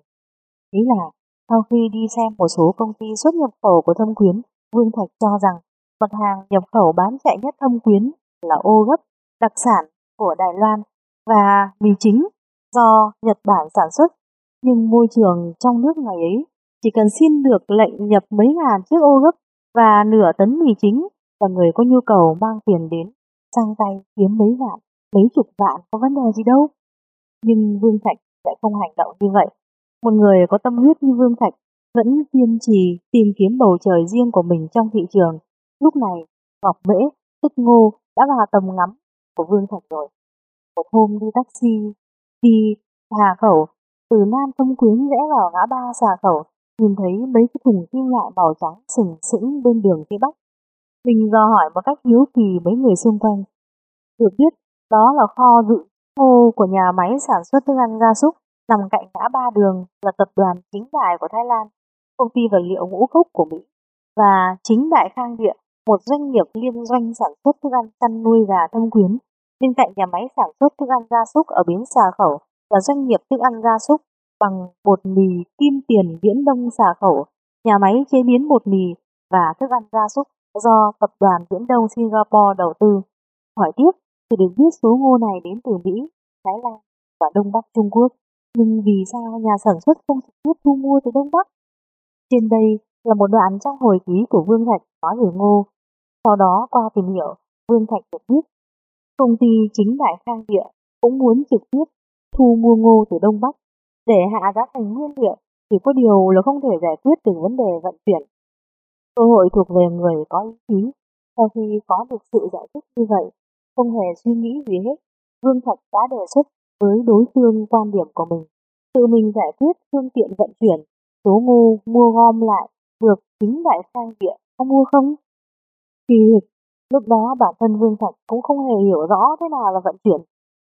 [SPEAKER 1] Ý là, sau khi đi xem một số công ty xuất nhập khẩu của Thâm Quyến, Vương Thạch cho rằng mặt hàng nhập khẩu bán chạy nhất Thâm Quyến là ô gấp, đặc sản của Đài Loan và mì chính do Nhật Bản sản xuất. Nhưng môi trường trong nước ngày ấy, chỉ cần xin được lệnh nhập mấy ngàn chiếc ô gấp và nửa tấn mì chính và người có nhu cầu mang tiền đến, sang tay kiếm mấy vạn, mấy chục vạn có vấn đề gì đâu. Nhưng Vương Thạch lại không hành động như vậy. Một người có tâm huyết như Vương Thạch vẫn kiên trì tìm kiếm bầu trời riêng của mình trong thị trường. Lúc này, Ngọc Mễ, tức Ngô đã vào tầm ngắm của Vương Thạch rồi. Một hôm đi taxi, đi Hà Khẩu, từ Nam Thâm Quyến rẽ vào ngã ba Xà Khẩu, nhìn thấy mấy cái thùng kim loại màu trắng sừng sững bên đường phía Bắc. Mình dò hỏi một cách hiếu kỳ mấy người xung quanh. Được biết, đó là kho dự trữ của nhà máy sản xuất thức ăn gia súc nằm cạnh ngã ba đường, là tập đoàn Chính Đại của Thái Lan, công ty vật liệu ngũ cốc của Mỹ, và Chính Đại Khang Điện, một doanh nghiệp liên doanh sản xuất thức ăn chăn nuôi gà Thâm Quyến. Bên cạnh nhà máy sản xuất thức ăn gia súc ở bến Xà Khẩu là doanh nghiệp thức ăn gia súc bằng bột mì Kim Tiền Viễn Đông Xà Khẩu, nhà máy chế biến bột mì và thức ăn gia súc do tập đoàn Viễn Đông Singapore đầu tư. Hỏi tiếp thì được biết số ngô này đến từ Mỹ, Thái Lan và Đông Bắc Trung Quốc. Nhưng vì sao nhà sản xuất không trực tiếp thu mua từ Đông Bắc? Trên đây là một đoạn trong hồi ký của Vương Thạch nói về ngô. Sau đó qua tìm hiểu, Vương Thạch được biết công ty Chính Đại Khang Địa cũng muốn trực tiếp thu mua ngô từ Đông Bắc để hạ giá thành nguyên liệu, chỉ có điều là không thể giải quyết được vấn đề vận chuyển. Cơ hội thuộc về người có ý chí. Sau khi có được sự giải thích như vậy, không hề suy nghĩ gì hết, Vương Thạch đã đề xuất với đối phương quan điểm của mình, tự mình giải quyết phương tiện vận chuyển, số ngô mua gom lại được Chính Đại Khang Địa có mua không? Kỳ thực, lúc đó bản thân Vương Thạch cũng không hề hiểu rõ thế nào là vận chuyển.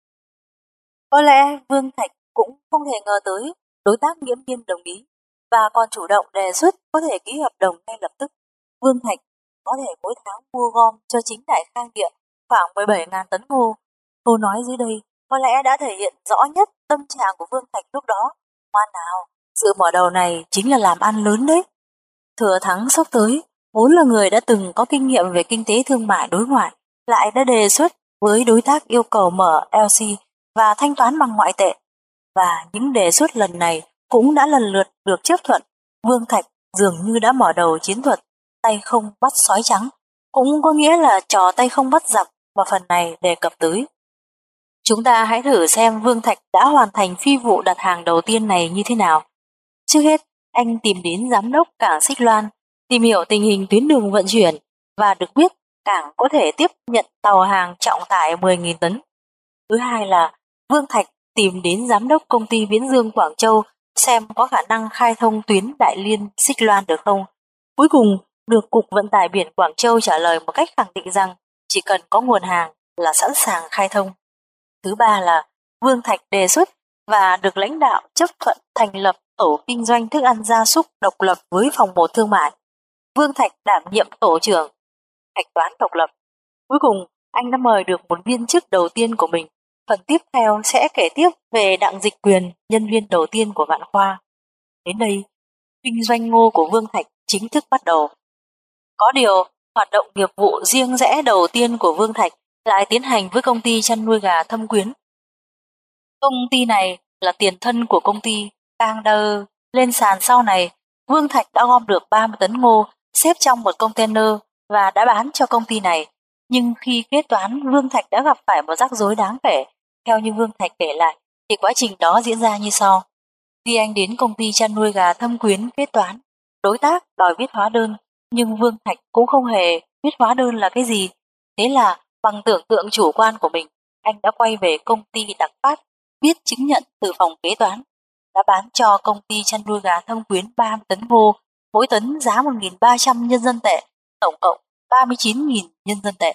[SPEAKER 1] Có lẽ Vương Thạch cũng không thể ngờ tới đối tác nghiễm nhiên đồng ý và còn chủ động đề xuất có thể ký hợp đồng ngay lập tức. Vương Thạch có thể mỗi tháng mua gom cho Chính Đại Khang Địa khoảng mười bảy nghìn tấn ngô. Câu nói dưới đây có lẽ đã thể hiện rõ nhất tâm trạng của Vương Thạch lúc đó. Ngoan nào, sự mở đầu này chính là làm ăn lớn đấy. Thừa Thắng sắp tới, vốn là người đã từng có kinh nghiệm về kinh tế thương mại đối ngoại, lại đã đề xuất với đối tác yêu cầu mở lờ xê và thanh toán bằng ngoại tệ. Và những đề xuất lần này cũng đã lần lượt được chấp thuận. Vương Thạch dường như đã mở đầu chiến thuật tay không bắt sói trắng, cũng có nghĩa là trò tay không bắt giặc mà phần này đề cập tới. Chúng ta hãy thử xem Vương Thạch đã hoàn thành phi vụ đặt hàng đầu tiên này như thế nào. Trước hết, anh tìm đến giám đốc cảng Xích Loan, tìm hiểu tình hình tuyến đường vận chuyển và được biết cảng có thể tiếp nhận tàu hàng trọng tải mười nghìn tấn. Thứ hai là Vương Thạch tìm đến giám đốc công ty Viễn Dương Quảng Châu xem có khả năng khai thông tuyến Đại Liên Xích Loan được không. Cuối cùng, được Cục Vận tải Biển Quảng Châu trả lời một cách khẳng định rằng chỉ cần có nguồn hàng là sẵn sàng khai thông. Thứ ba là Vương Thạch đề xuất và được lãnh đạo chấp thuận thành lập tổ kinh doanh thức ăn gia súc độc lập với phòng một thương mại. Vương Thạch đảm nhiệm tổ trưởng hạch toán độc lập. Cuối cùng, anh đã mời được một viên chức đầu tiên của mình. Phần tiếp theo sẽ kể tiếp về Đặng Dịch Quyền, nhân viên đầu tiên của Vạn Khoa. Đến đây, kinh doanh ngô của Vương Thạch chính thức bắt đầu. Có điều, hoạt động nghiệp vụ riêng rẽ đầu tiên của Vương Thạch lại tiến hành với công ty chăn nuôi gà Thâm Quyến. Công ty này là tiền thân của công ty Cang Đơ. Lên sàn sau này, Vương Thạch đã gom được ba mươi tấn ngô xếp trong một container và đã bán cho công ty này. Nhưng khi kế toán, Vương Thạch đã gặp phải một rắc rối đáng kể. Theo như Vương Thạch kể lại, thì quá trình đó diễn ra như sau. Khi anh đến công ty chăn nuôi gà Thâm Quyến kế toán, đối tác đòi viết hóa đơn, nhưng Vương Thạch cũng không hề biết hóa đơn là cái gì. Thế là bằng tưởng tượng chủ quan của mình, anh đã quay về công ty Đặc Phát, viết chứng nhận từ phòng kế toán, đã bán cho công ty chăn nuôi gà Thâm Quyến ba mươi tấn ngô, mỗi tấn giá một nghìn ba trăm nhân dân tệ, tổng cộng ba mươi chín nghìn nhân dân tệ.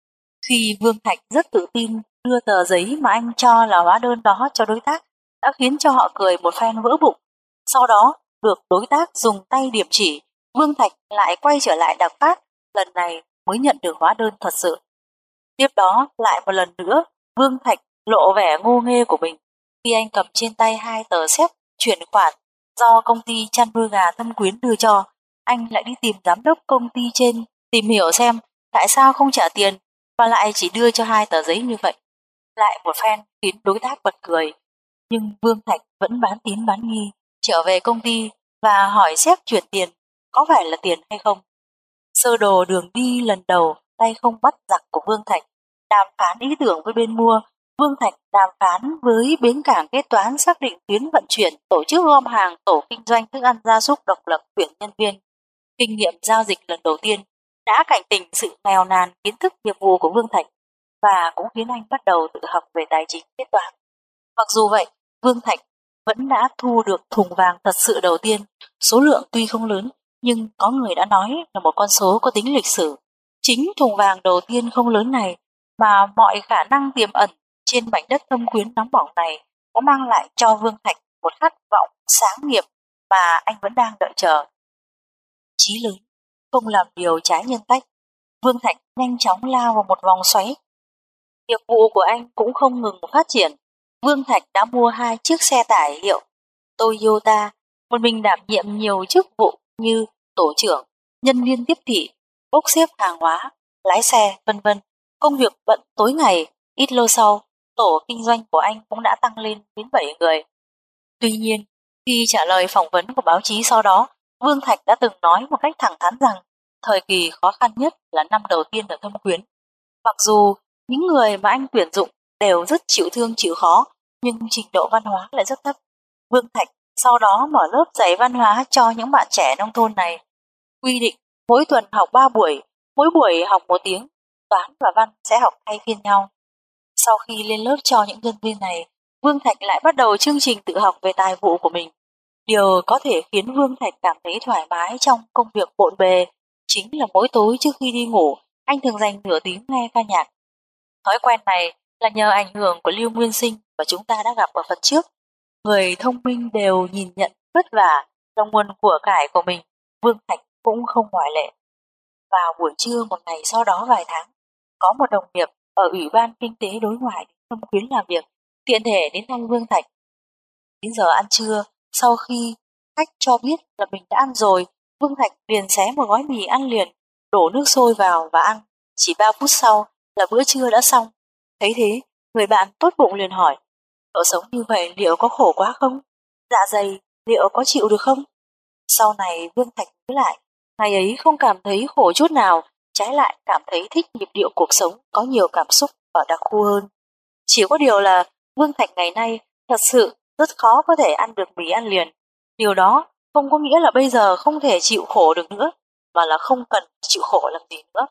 [SPEAKER 1] Khi Vương Thạch rất tự tin đưa tờ giấy mà anh cho là hóa đơn đó cho đối tác, đã khiến cho họ cười một phen vỡ bụng. Sau đó, được đối tác dùng tay điểm chỉ, Vương Thạch lại quay trở lại Đặc Phát, lần này mới nhận được hóa đơn thật sự. Tiếp đó, lại một lần nữa, Vương Thạch lộ vẻ ngô nghê của mình khi anh cầm trên tay hai tờ séc chuyển khoản do công ty chăn nuôi gà Thâm Quyến đưa cho. Anh lại đi tìm giám đốc công ty trên tìm hiểu xem tại sao không trả tiền và lại chỉ đưa cho hai tờ giấy như vậy. Lại một phen khiến đối tác bật cười. Nhưng Vương Thạch vẫn bán tín bán nghi, trở về công ty và hỏi sếp chuyển tiền có phải là tiền hay không. Sơ đồ đường đi lần đầu tay không bắt giặc của Vương Thạch, đàm phán ý tưởng với bên mua. Vương Thạch đàm phán với bến cảng kế toán xác định tuyến vận chuyển, tổ chức gom hàng, tổ kinh doanh thức ăn gia súc độc lập tuyển nhân viên. Kinh nghiệm giao dịch lần đầu tiên đã cảnh tỉnh sự nghèo nàn kiến thức nghiệp vụ của Vương Thạch và cũng khiến anh bắt đầu tự học về tài chính kế toán. Mặc dù vậy, Vương Thạch vẫn đã thu được thùng vàng thật sự đầu tiên. Số lượng tuy không lớn, nhưng có người đã nói là một con số có tính lịch sử. Chính thùng vàng đầu tiên không lớn này mà mọi khả năng tiềm ẩn trên mảnh đất Thâm Quyến nóng bỏng này đã mang lại cho Vương Thạch một khát vọng sáng nghiệp mà anh vẫn đang đợi chờ. Chí lớn, không làm điều trái nhân cách, Vương Thạch nhanh chóng lao vào một vòng xoáy. Nghiệp vụ của anh cũng không ngừng phát triển. Vương Thạch đã mua hai chiếc xe tải hiệu Toyota, một mình đảm nhiệm nhiều chức vụ như tổ trưởng, nhân viên tiếp thị, bốc xếp hàng hóa, lái xe, vân vân. Công việc bận tối ngày. Ít lâu sau, tổ kinh doanh của anh cũng đã tăng lên đến bảy người. Tuy nhiên, khi trả lời phỏng vấn của báo chí sau đó, Vương Thạch đã từng nói một cách thẳng thắn rằng thời kỳ khó khăn nhất là năm đầu tiên ở Thâm Quyến. Mặc dù những người mà anh tuyển dụng đều rất chịu thương chịu khó, nhưng trình độ văn hóa lại rất thấp. Vương Thạch sau đó mở lớp dạy văn hóa cho những bạn trẻ nông thôn này. Quy định mỗi tuần học ba buổi, mỗi buổi học một tiếng, toán và văn sẽ học thay phiên nhau. Sau khi lên lớp cho những nhân viên này, Vương Thạch lại bắt đầu chương trình tự học về tài vụ của mình. Điều có thể khiến Vương Thạch cảm thấy thoải mái trong công việc bộn bề chính là mỗi tối trước khi đi ngủ, anh thường dành nửa tiếng nghe ca nhạc. Thói quen này là nhờ ảnh hưởng của Lưu Nguyên Sinh mà chúng ta đã gặp ở phần trước. Người thông minh đều nhìn nhận vất vả trong nguồn của cải của mình, Vương Thạch cũng không ngoại lệ. Vào buổi trưa một ngày sau đó vài tháng, có một đồng nghiệp ở Ủy ban Kinh tế Đối ngoại đến Thâm Quyến làm việc, tiện thể đến thăm Vương Thạch. Đến giờ ăn trưa, sau khi khách cho biết là mình đã ăn rồi, Vương Thạch liền xé một gói mì ăn liền, đổ nước sôi vào và ăn. Chỉ ba phút sau là bữa trưa đã xong. Thấy thế, người bạn tốt bụng liền hỏi, cậu sống như vậy liệu có khổ quá không? Dạ dày liệu có chịu được không? Sau này Vương Thạch nhớ lại, ngày ấy không cảm thấy khổ chút nào, trái lại cảm thấy thích nhịp điệu cuộc sống có nhiều cảm xúc và đặc khu hơn. Chỉ có điều là Vương Thạch ngày nay thật sự rất khó có thể ăn được mì ăn liền. Điều đó không có nghĩa là bây giờ không thể chịu khổ được nữa, mà là không cần chịu khổ làm gì nữa.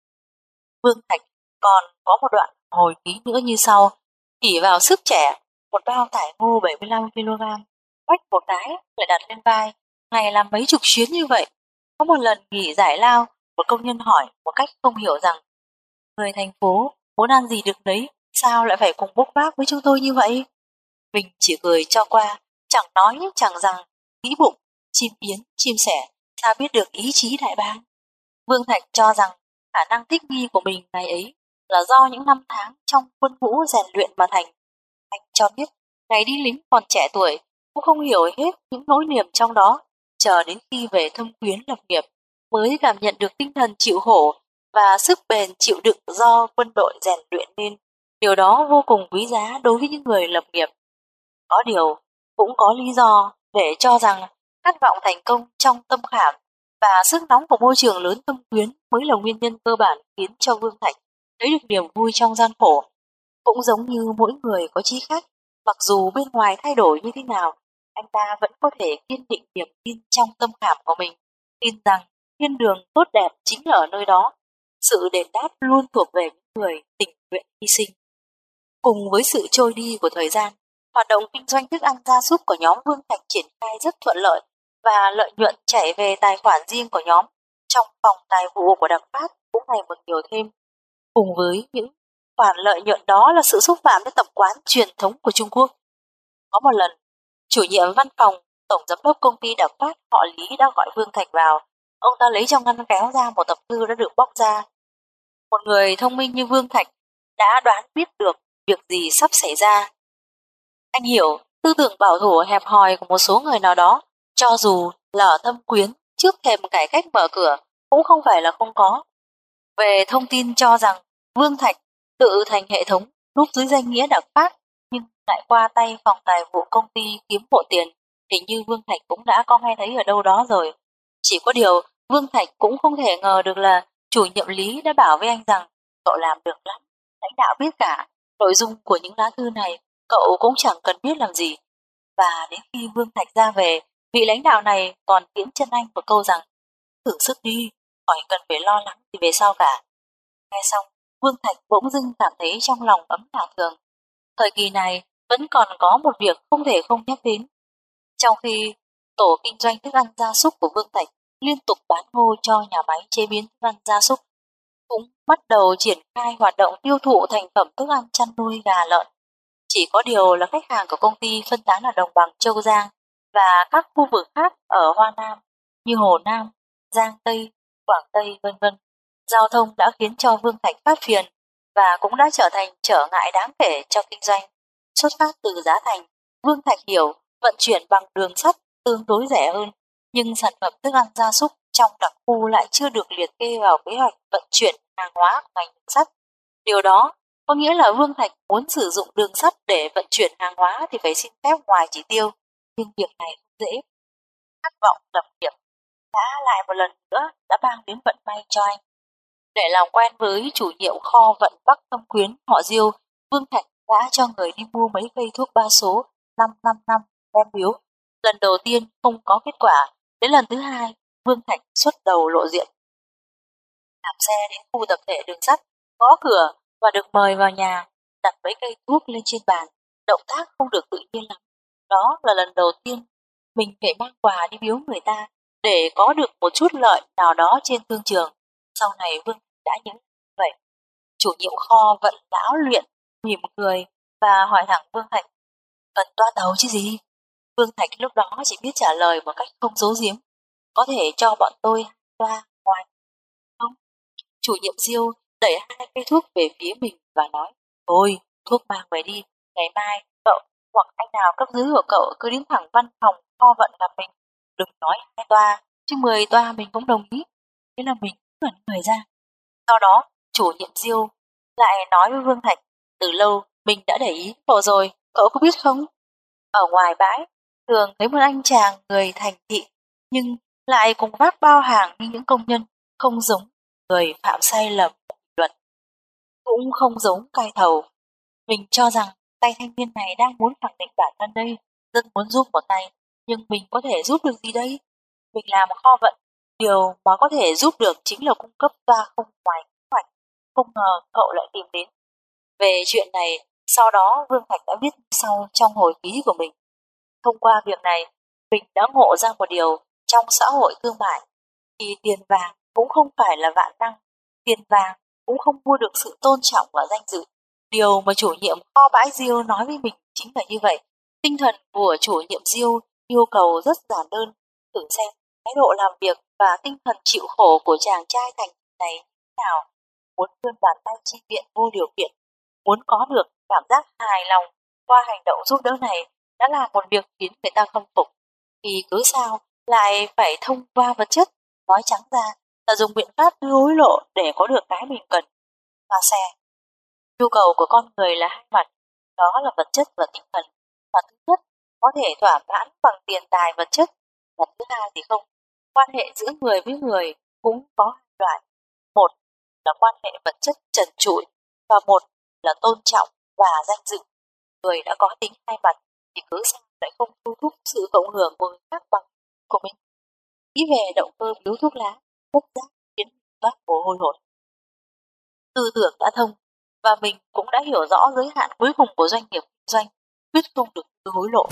[SPEAKER 1] Vương Thạch còn có một đoạn hồi ký nữa như sau. Chỉ vào sức trẻ, một bao tải ngô bảy mươi lăm ki lô gam, quách một cái lại đặt lên vai, ngày làm mấy chục chuyến như vậy. Có một lần nghỉ giải lao, một công nhân hỏi một cách không hiểu rằng, người thành phố muốn ăn gì được đấy, sao lại phải cùng bốc vác với chúng tôi như vậy? Mình chỉ cười cho qua, chẳng nói chẳng rằng, nghĩ bụng, chim yến, chim sẻ, sao biết được ý chí đại bàng. Vương Thạch cho rằng khả năng thích nghi của mình ngày ấy là do những năm tháng trong quân ngũ rèn luyện mà thành. Anh cho biết, ngày đi lính còn trẻ tuổi, cũng không hiểu hết những nỗi niềm trong đó, chờ đến khi về Thâm Quyến lập nghiệp, mới cảm nhận được tinh thần chịu khổ và sức bền chịu đựng do quân đội rèn luyện nên. Điều đó vô cùng quý giá đối với những người lập nghiệp. Có điều, cũng có lý do để cho rằng khát vọng thành công trong tâm khảm và sức nóng của môi trường lớn Thâm Quyến mới là nguyên nhân cơ bản khiến cho Vương Thạch thấy được niềm vui trong gian khổ. Cũng giống như mỗi người có chí khác, mặc dù bên ngoài thay đổi như thế nào, anh ta vẫn có thể kiên định niềm tin trong tâm khảm của mình, tin rằng thiên đường tốt đẹp chính là ở nơi đó. Sự đền đáp luôn thuộc về những người tình nguyện hy sinh. Cùng với sự trôi đi của thời gian, hoạt động kinh doanh thức ăn gia súc của nhóm Vương Thạch triển khai rất thuận lợi và lợi nhuận chảy về tài khoản riêng của nhóm. Trong phòng tài vụ của Đặng Phát cũng ngày một nhiều thêm. Cùng với những khoản lợi nhuận đó là sự xúc phạm đến tập quán truyền thống của Trung Quốc. Có một lần, chủ nhiệm văn phòng tổng giám đốc công ty Đặng Phát họ Lý đã gọi Vương Thạch vào. Ông ta lấy trong ngăn kéo ra một tập thư đã được bóc ra. Một người thông minh như Vương Thạch đã đoán biết được việc gì sắp xảy ra. Anh hiểu tư tưởng bảo thủ hẹp hòi của một số người nào đó, cho dù là ở Thâm Quyến trước thềm cải cách mở cửa cũng không phải là không có. Về thông tin cho rằng Vương Thạch tự thành hệ thống núp dưới danh nghĩa Đặng Phát nhưng lại qua tay phòng tài vụ công ty kiếm bộ tiền, hình như Vương Thạch cũng đã có nghe thấy ở đâu đó rồi. Chỉ có điều Vương Thạch cũng không thể ngờ được là chủ nhiệm Lý đã bảo với anh rằng cậu làm được lắm, lãnh đạo biết cả, nội dung của những lá thư này cậu cũng chẳng cần biết làm gì. Và đến khi Vương Thạch ra về, vị lãnh đạo này còn tiễn chân anh một câu rằng thử sức đi, khỏi cần phải lo lắng gì về sau cả. Nghe xong, Vương Thạch bỗng dưng cảm thấy trong lòng ấm lạ thường. Thời kỳ này vẫn còn có một việc không thể không nhắc đến. Trong khi tổ kinh doanh thức ăn gia súc của Vương Thạch liên tục bán ngô cho nhà máy chế biến thức ăn gia súc, cũng bắt đầu triển khai hoạt động tiêu thụ thành phẩm thức ăn chăn nuôi gà lợn. Chỉ có điều là khách hàng của công ty phân tán ở đồng bằng Châu Giang và các khu vực khác ở Hoa Nam như Hồ Nam, Giang Tây, Quảng Tây vân vân. Giao thông đã khiến cho Vương Thạch phát phiền và cũng đã trở thành trở ngại đáng kể cho kinh doanh. Xuất phát từ giá thành, Vương Thạch hiểu vận chuyển bằng đường sắt tương đối rẻ hơn, nhưng sản phẩm thức ăn gia súc trong đặc khu lại chưa được liệt kê vào kế hoạch vận chuyển hàng hóa của ngành đường sắt. Điều đó có nghĩa là Vương Thạch muốn sử dụng đường sắt để vận chuyển hàng hóa thì phải xin phép ngoài chỉ tiêu, nhưng việc này không dễ. Khát vọng lập nghiệp đã lại một lần nữa đã mang đến vận may cho anh. Để làm quen với chủ nhiệm kho vận Bắc Thâm Quyến họ Diêu, Vương Thạch đã cho người đi mua mấy cây thuốc ba số năm năm năm đem biếu. Lần đầu tiên không có kết quả, đến lần thứ hai Vương Thạch xuất đầu lộ diện. Làm xe đến khu tập thể đường sắt, gõ cửa và được mời vào nhà, đặt mấy cây thuốc lên trên bàn, động tác không được tự nhiên lắm. Đó là lần đầu tiên mình phải mang quà đi biếu người ta để có được một chút lợi nào đó trên thương trường. Sau này Vương đã nhớ vậy. Chủ nhiệm kho vận lão luyện mỉm cười và hỏi thẳng Vương Thạch, cần toa tàu chứ gì? Vương Thạch lúc đó chỉ biết trả lời một cách không giấu giếm, có thể cho bọn tôi toa ngoài. Không. Chủ nhiệm Diêu đẩy hai cây thuốc về phía mình và nói, thôi, thuốc mang về đi, ngày mai cậu hoặc anh nào cấp dưới của cậu cứ đến thẳng văn phòng kho vận gặp mình, đừng nói hai toa, chứ mười toa mình cũng đồng ý. Thế là mình ngẩn người ra. Sau đó, chủ nhiệm Diêu lại nói với Vương Thạch, từ lâu mình đã để ý cậu rồi, cậu có biết không? Ở ngoài bãi, thường thấy một anh chàng người thành thị, nhưng lại cùng vác bao hàng như những công nhân, không giống người phạm sai lầm luật, cũng không giống cai thầu. Mình cho rằng tay thanh niên này đang muốn khẳng định bản thân đây, rất muốn giúp một tay, nhưng mình có thể giúp được gì đây? Mình làm kho vận, điều mà có thể giúp được chính là cung cấp toa không ngoài kế hoạch. Không ngờ cậu lại tìm đến. Về chuyện này, sau đó Vương Thạch đã viết sau trong hồi ký của mình. Thông qua việc này, mình đã ngộ ra một điều, trong xã hội thương mại thì tiền vàng cũng không phải là vạn năng, tiền vàng cũng không mua được sự tôn trọng và danh dự. Điều mà chủ nhiệm kho bãi Diêu nói với mình chính là như vậy. Tinh thần của chủ nhiệm Diêu yêu cầu rất giản đơn, thử xem thái độ làm việc và tinh thần chịu khổ của chàng trai thành này thế nào. Muốn vươn bàn tay chi viện vô điều kiện, muốn có được cảm giác hài lòng qua hành động giúp đỡ này đã là một việc khiến người ta khâm phục, thì cứ sao lại phải thông qua vật chất. Nói trắng ra là dùng biện pháp đưa hối lộ để có được cái mình cần. Và xe, nhu cầu của con người là hai mặt, đó là vật chất và tinh thần. Và thứ nhất có thể thỏa mãn bằng tiền tài vật chất, và thứ hai thì không. Quan hệ giữa người với người cũng có hai loại. Một là quan hệ vật chất trần trụi, và một là tôn trọng và danh dự. Người đã có tính hai mặt thì cứ sao lại không thu hút sự cộng hưởng của người khác bằng của mình. Nghĩ về động cơ biếu thuốc lá, bất giác khiến toát mồ hôi hột. Tư tưởng đã thông, và mình cũng đã hiểu rõ giới hạn cuối cùng của doanh nghiệp kinh doanh, quyết không được đưa hối lộ.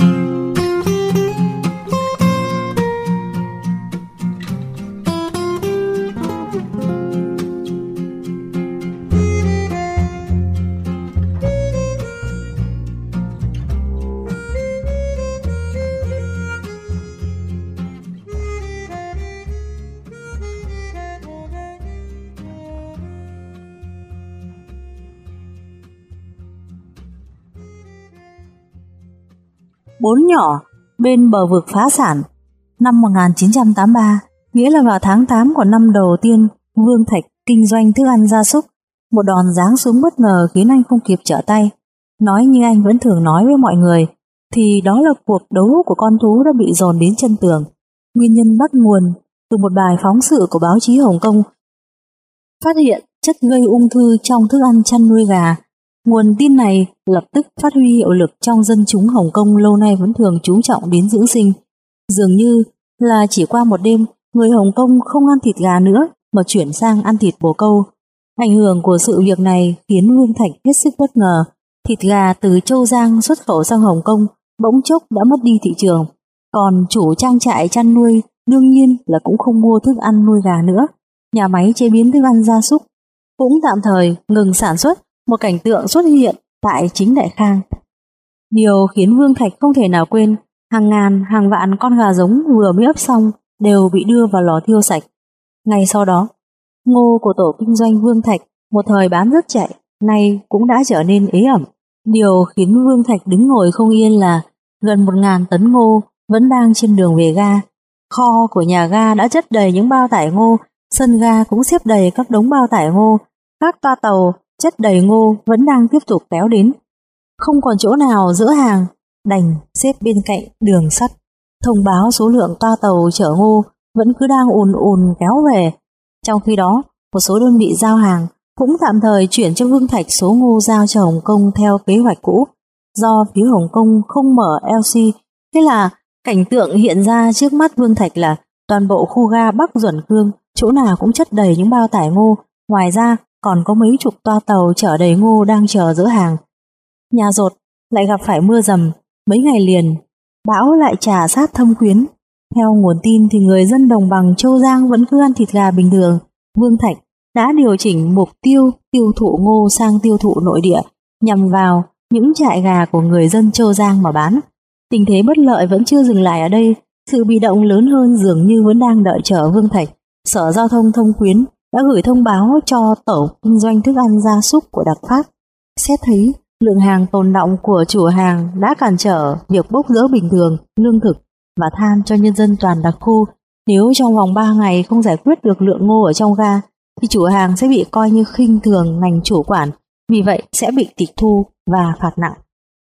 [SPEAKER 1] Bốn nhỏ bên bờ vực phá sản. Năm một nghìn chín trăm tám mươi ba, nghĩa là vào tháng tám của năm đầu tiên Vương Thạch kinh doanh thức ăn gia súc, một đòn giáng xuống bất ngờ khiến anh không kịp trở tay. Nói như anh vẫn thường nói với mọi người, thì đó là cuộc đấu của con thú đã bị dồn đến chân tường. Nguyên nhân bắt nguồn từ một bài phóng sự của báo chí Hồng Kông phát hiện chất gây ung thư trong thức ăn chăn nuôi gà. Nguồn tin này lập tức phát huy hiệu lực trong dân chúng Hồng Kông lâu nay vẫn thường chú trọng đến dưỡng sinh. Dường như là chỉ qua một đêm, người Hồng Kông không ăn thịt gà nữa mà chuyển sang ăn thịt bồ câu. Ảnh hưởng của sự việc này khiến Vương Thạch hết sức bất ngờ. Thịt gà từ Châu Giang xuất khẩu sang Hồng Kông bỗng chốc đã mất đi thị trường. Còn chủ trang trại chăn nuôi đương nhiên là cũng không mua thức ăn nuôi gà nữa. Nhà máy chế biến thức ăn gia súc cũng tạm thời ngừng sản xuất. Một cảnh tượng xuất hiện tại chính Đại Khang. Điều khiến Vương Thạch không thể nào quên, hàng ngàn hàng vạn con gà giống vừa mới ấp xong đều bị đưa vào lò thiêu sạch. Ngay sau đó, ngô của tổ kinh doanh Vương Thạch một thời bán rất chạy, nay cũng đã trở nên ế ẩm. Điều khiến Vương Thạch đứng ngồi không yên là gần một ngàn tấn ngô vẫn đang trên đường về ga. Kho của nhà ga đã chất đầy những bao tải ngô, sân ga cũng xếp đầy các đống bao tải ngô, các toa tàu chất đầy ngô vẫn đang tiếp tục kéo đến. Không còn chỗ nào dỡ hàng, đành xếp bên cạnh đường sắt, thông báo số lượng toa tàu chở ngô vẫn cứ đang ùn ùn kéo về. Trong khi đó, một số đơn vị giao hàng cũng tạm thời chuyển cho Vương Thạch số ngô giao cho Hồng Kông theo kế hoạch cũ. Do phía Hồng Kông không mở lờ xê, thế là cảnh tượng hiện ra trước mắt Vương Thạch là toàn bộ khu ga Bắc Duẩn Cương, chỗ nào cũng chất đầy những bao tải ngô. Ngoài ra, còn có mấy chục toa tàu chở đầy ngô đang chờ dỡ hàng. Nhà dột lại gặp phải mưa dầm, mấy ngày liền, bão lại trà sát Thâm Quyến. Theo nguồn tin thì người dân đồng bằng Châu Giang vẫn cứ ăn thịt gà bình thường. Vương Thạch đã điều chỉnh mục tiêu tiêu thụ ngô sang tiêu thụ nội địa, nhằm vào những trại gà của người dân Châu Giang mà bán. Tình thế bất lợi vẫn chưa dừng lại ở đây, sự bị động lớn hơn dường như vẫn đang đợi chờ Vương Thạch. Sở Giao thông Thâm Quyến đã gửi thông báo cho tổ kinh doanh thức ăn gia súc của Đặc Phát. Xét thấy lượng hàng tồn đọng của chủ hàng đã cản trở việc bốc dỡ bình thường, lương thực và than cho nhân dân toàn đặc khu. Nếu trong vòng ba ngày không giải quyết được lượng ngô ở trong ga, thì chủ hàng sẽ bị coi như khinh thường ngành chủ quản, vì vậy sẽ bị tịch thu và phạt nặng.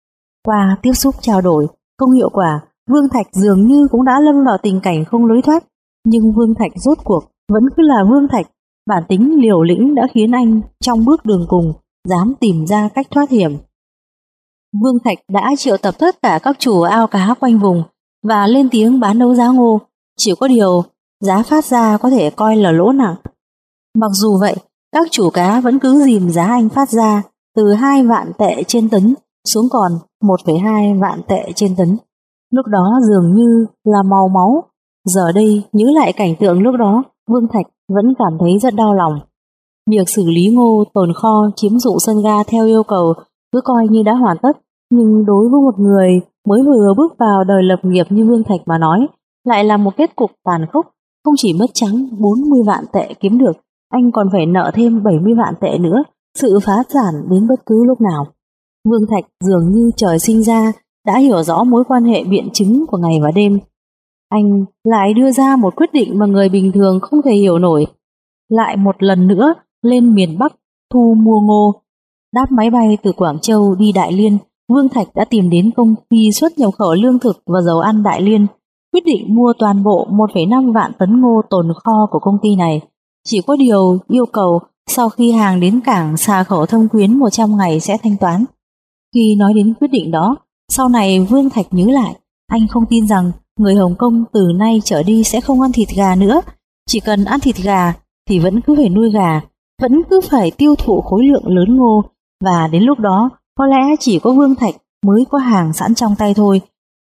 [SPEAKER 1] Qua tiếp xúc trao đổi không hiệu quả, Vương Thạch dường như cũng đã lâm vào tình cảnh không lối thoát. Nhưng Vương Thạch rốt cuộc vẫn cứ là Vương Thạch. Bản tính liều lĩnh đã khiến anh trong bước đường cùng dám tìm ra cách thoát hiểm. Vương Thạch đã triệu tập tất cả các chủ ao cá quanh vùng và lên tiếng bán đấu giá ngô. Chỉ có điều giá phát ra có thể coi là lỗ nặng. Mặc dù vậy, các chủ cá vẫn cứ dìm giá anh phát ra từ hai vạn tệ trên tấn xuống còn một phẩy hai vạn tệ trên tấn. Lúc đó dường như là màu máu. Giờ đây nhớ lại cảnh tượng lúc đó, Vương Thạch vẫn cảm thấy rất đau lòng. Việc xử lý ngô tồn kho chiếm dụng sân ga theo yêu cầu cứ coi như đã hoàn tất, nhưng đối với một người mới vừa bước vào đời lập nghiệp như Vương Thạch mà nói, lại là một kết cục tàn khốc. Không chỉ mất trắng bốn mươi vạn tệ kiếm được, anh còn phải nợ thêm bảy mươi vạn tệ nữa, sự phá sản đến bất cứ lúc nào. Vương Thạch dường như trời sinh ra đã hiểu rõ mối quan hệ biện chứng của ngày và đêm. Anh lại đưa ra một quyết định mà người bình thường không thể hiểu nổi. Lại một lần nữa lên miền Bắc thu mua ngô. Đáp máy bay từ Quảng Châu đi Đại Liên, Vương Thạch đã tìm đến công ty xuất nhập khẩu lương thực và dầu ăn Đại Liên, quyết định mua toàn bộ một phẩy năm vạn tấn ngô tồn kho của công ty này. Chỉ có điều yêu cầu sau khi hàng đến cảng Xà Khẩu Thâm Quyến một trăm ngày sẽ thanh toán. Khi nói đến quyết định đó, sau này Vương Thạch nhớ lại, anh không tin rằng người Hồng Kông từ nay trở đi sẽ không ăn thịt gà nữa. Chỉ cần ăn thịt gà thì vẫn cứ phải nuôi gà, vẫn cứ phải tiêu thụ khối lượng lớn ngô, và đến lúc đó có lẽ chỉ có Vương Thạch mới có hàng sẵn trong tay thôi.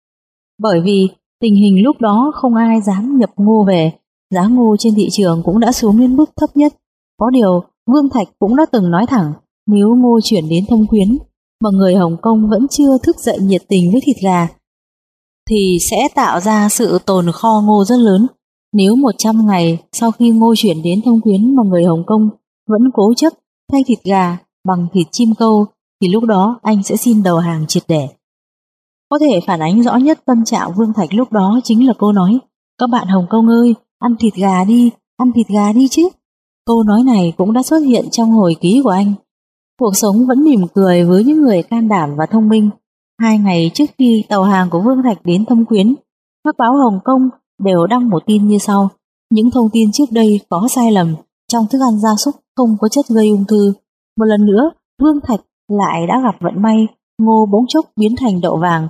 [SPEAKER 1] Bởi vì tình hình lúc đó không ai dám nhập ngô về, giá ngô trên thị trường cũng đã xuống đến mức thấp nhất. Có điều Vương Thạch cũng đã từng nói thẳng, nếu ngô chuyển đến Thâm Quyến mà người Hồng Kông vẫn chưa thức dậy nhiệt tình với thịt gà, thì sẽ tạo ra sự tồn kho ngô rất lớn. Nếu một trăm ngày sau khi ngô chuyển đến Thâm Quyến mà người Hồng Kông vẫn cố chấp thay thịt gà bằng thịt chim câu, thì lúc đó anh sẽ xin đầu hàng triệt để. Có thể phản ánh rõ nhất tâm trạng Vương Thạch lúc đó chính là câu nói, các bạn Hồng Kông ơi, ăn thịt gà đi, ăn thịt gà đi chứ. Câu nói này cũng đã xuất hiện trong hồi ký của anh. Cuộc sống vẫn mỉm cười với những người can đảm và thông minh. Hai ngày trước khi tàu hàng của Vương Thạch đến Thâm Quyến, các báo Hồng Kông đều đăng một tin như sau. Những thông tin trước đây có sai lầm, trong thức ăn gia súc không có chất gây ung thư. Một lần nữa, Vương Thạch lại đã gặp vận may, ngô bỗng chốc biến thành đậu vàng.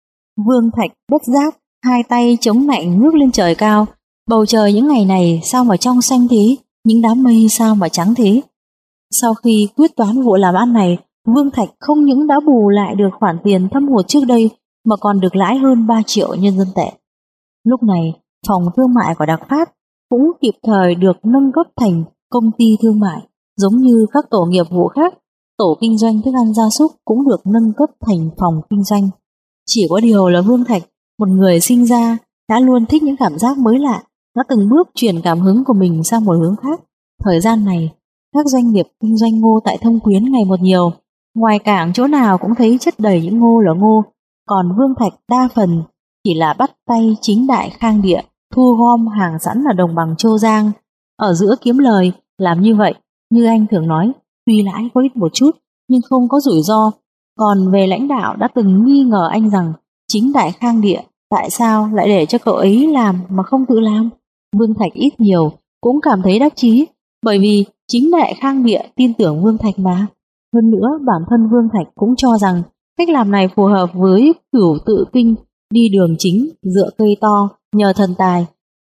[SPEAKER 1] Vương Thạch bất giác, hai tay chống nạnh ngước lên trời cao. Bầu trời những ngày này sao mà trong xanh thế, những đám mây sao mà trắng thế. Sau khi quyết toán vụ làm ăn này, Vương Thạch không những đã bù lại được khoản tiền thâm hụt trước đây, mà còn được lãi hơn ba triệu nhân dân tệ. Lúc này, phòng thương mại của Đặc Phát cũng kịp thời được nâng cấp thành công ty thương mại. Giống như các tổ nghiệp vụ khác, tổ kinh doanh thức ăn gia súc cũng được nâng cấp thành phòng kinh doanh. Chỉ có điều là Vương Thạch, một người sinh ra đã luôn thích những cảm giác mới lạ, đã từng bước chuyển cảm hứng của mình sang một hướng khác. Thời gian này, các doanh nghiệp kinh doanh ngô tại Thâm Quyến ngày một nhiều. Ngoài cảng chỗ nào cũng thấy chất đầy những ngô là ngô, còn Vương Thạch đa phần chỉ là bắt tay chính đại khang địa, thu gom hàng sẵn ở đồng bằng Châu Giang. Ở giữa kiếm lời, làm như vậy, như anh thường nói, tuy lãi có ít một chút, nhưng không có rủi ro. Còn về lãnh đạo đã từng nghi ngờ anh rằng, chính đại khang địa, tại sao lại để cho cậu ấy làm mà không tự làm? Vương Thạch ít nhiều cũng cảm thấy đắc chí, bởi vì chính đại khang địa tin tưởng Vương Thạch mà. Hơn nữa, bản thân Vương Thạch cũng cho rằng cách làm này phù hợp với cửu tự kinh, đi đường chính, dựa cây to, nhờ thần tài.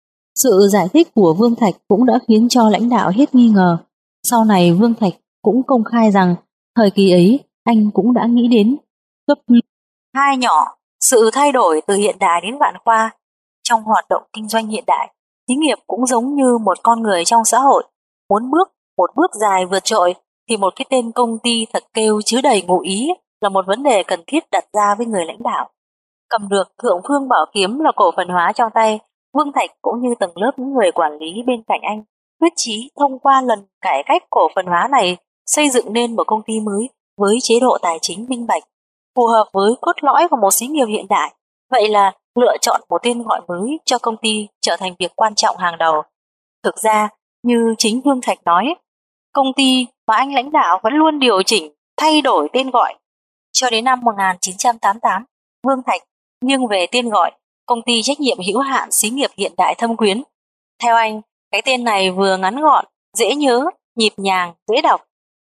[SPEAKER 1] Sự giải thích của Vương Thạch cũng đã khiến cho lãnh đạo hết nghi ngờ. Sau này Vương Thạch cũng công khai rằng thời kỳ ấy anh cũng đã nghĩ đến cấp hai nhỏ, sự thay đổi từ hiện đại đến vạn khoa. Trong hoạt động kinh doanh hiện đại, xí nghiệp cũng giống như một con người trong xã hội. Muốn bước một bước dài vượt trội thì một cái tên công ty thật kêu chứa đầy ngụ ý là một vấn đề cần thiết đặt ra với người lãnh đạo. Cầm được Thượng Phương Bảo Kiếm là cổ phần hóa trong tay, Vương Thạch cũng như tầng lớp những người quản lý bên cạnh anh quyết chí thông qua lần cải cách cổ phần hóa này xây dựng nên một công ty mới với chế độ tài chính minh bạch, phù hợp với cốt lõi của một xí nghiệp hiện đại. Vậy là lựa chọn một tên gọi mới cho công ty trở thành việc quan trọng hàng đầu. Thực ra, như chính Vương Thạch nói, công ty mà anh lãnh đạo vẫn luôn điều chỉnh, thay đổi tên gọi. Cho đến năm một nghìn chín trăm tám mươi tám, Vương Thạch nghiêng về tên gọi Công ty trách nhiệm hữu hạn xí nghiệp hiện đại Thâm Quyến. Theo anh, cái tên này vừa ngắn gọn, dễ nhớ, nhịp nhàng, dễ đọc.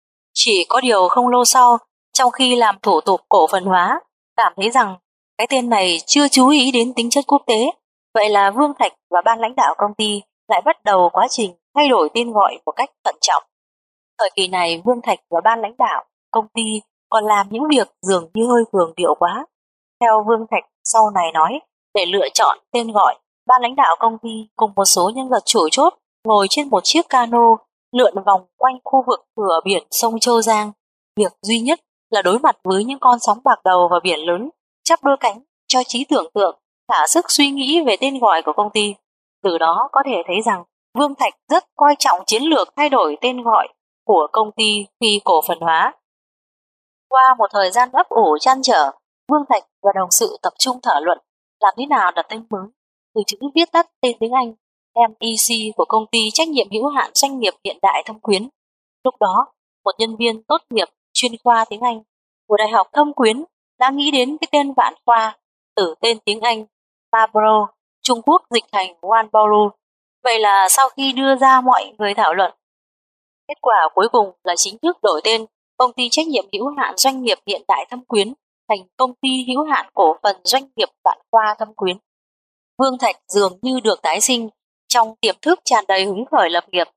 [SPEAKER 1] Chỉ có điều không lâu sau, trong khi làm thủ tục cổ phần hóa, cảm thấy rằng cái tên này chưa chú ý đến tính chất quốc tế. Vậy là Vương Thạch và ban lãnh đạo công ty lại bắt đầu quá trình thay đổi tên gọi một cách thận trọng. Thời kỳ này, Vương Thạch và ban lãnh đạo công ty còn làm những việc dường như hơi cường điệu quá. Theo Vương Thạch sau này nói, để lựa chọn tên gọi, ban lãnh đạo công ty cùng một số nhân vật chủ chốt ngồi trên một chiếc cano lượn vòng quanh khu vực cửa biển sông Châu Giang. Việc duy nhất là đối mặt với những con sóng bạc đầu và biển lớn, chắp đôi cánh cho trí tưởng tượng, thả sức suy nghĩ về tên gọi của công ty. Từ đó có thể thấy rằng Vương Thạch rất coi trọng chiến lược thay đổi tên gọi của công ty khi cổ phần hóa. Qua một thời gian ấp ủ trăn trở, Vương Thạch và đồng sự tập trung thảo luận làm thế nào đặt tên mới từ chữ viết tắt tên tiếng Anh em e xê của công ty trách nhiệm hữu hạn doanh nghiệp hiện đại Thâm Quyến. Lúc đó, một nhân viên tốt nghiệp chuyên khoa tiếng Anh của Đại học Thâm Quyến đã nghĩ đến cái tên Vạn Khoa từ tên tiếng Anh Marlboro, Trung Quốc dịch thành Marlboro. Vậy là sau khi đưa ra mọi người thảo luận, kết quả cuối cùng là chính thức đổi tên công ty trách nhiệm hữu hạn doanh nghiệp hiện đại Thâm Quyến thành công ty hữu hạn cổ phần doanh nghiệp Vạn Khoa Thâm Quyến. Vương Thạch dường như được tái sinh trong tiềm thức tràn đầy hứng khởi lập nghiệp.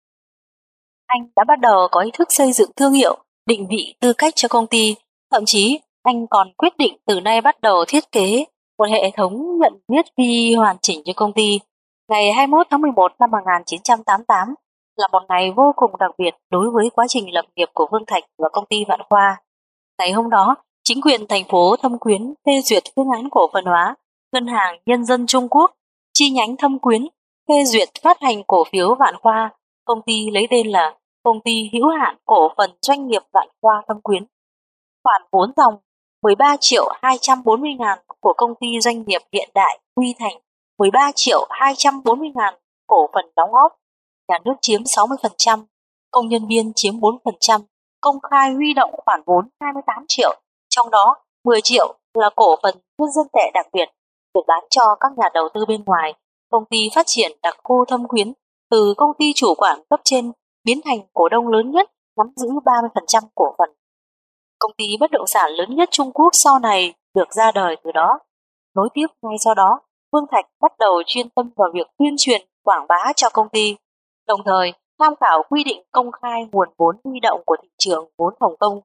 [SPEAKER 1] Anh đã bắt đầu có ý thức xây dựng thương hiệu, định vị tư cách cho công ty, thậm chí anh còn quyết định từ nay bắt đầu thiết kế một hệ thống nhận biết vi hoàn chỉnh cho công ty. Ngày hai mươi mốt tháng mười một năm một nghìn chín trăm tám mươi tám là một ngày vô cùng đặc biệt đối với quá trình lập nghiệp của Vương Thạch và công ty Vạn Khoa. Ngày hôm đó, chính quyền thành phố Thâm Quyến phê duyệt phương án cổ phần hóa Ngân hàng Nhân dân Trung Quốc chi nhánh Thâm Quyến, phê duyệt phát hành cổ phiếu Vạn Khoa. Công ty lấy tên là Công ty hữu hạn cổ phần doanh nghiệp Vạn Khoa Thâm Quyến. Khoản vốn dòng mười ba triệu hai trăm bốn mươi ngàn của công ty doanh nghiệp hiện đại quy thành mười ba triệu hai trăm bốn mươi ngàn cổ phần đóng góp. Nhà nước chiếm sáu mươi phần trăm, công nhân viên chiếm bốn phần trăm, công khai huy động khoản vốn hai mươi tám triệu, trong đó mười triệu là cổ phần nhân dân tệ đặc biệt được bán cho các nhà đầu tư bên ngoài. Công ty phát triển đặc khu Thâm Quyến từ công ty chủ quản cấp trên biến thành cổ đông lớn nhất, nắm giữ ba mươi phần trăm cổ phần. Công ty bất động sản lớn nhất Trung Quốc sau này được ra đời từ đó. Nối tiếp ngay sau đó, Vương Thạch bắt đầu chuyên tâm vào việc tuyên truyền, quảng bá cho công ty, đồng thời tham khảo quy định công khai nguồn vốn huy động của thị trường vốn Hồng Kông.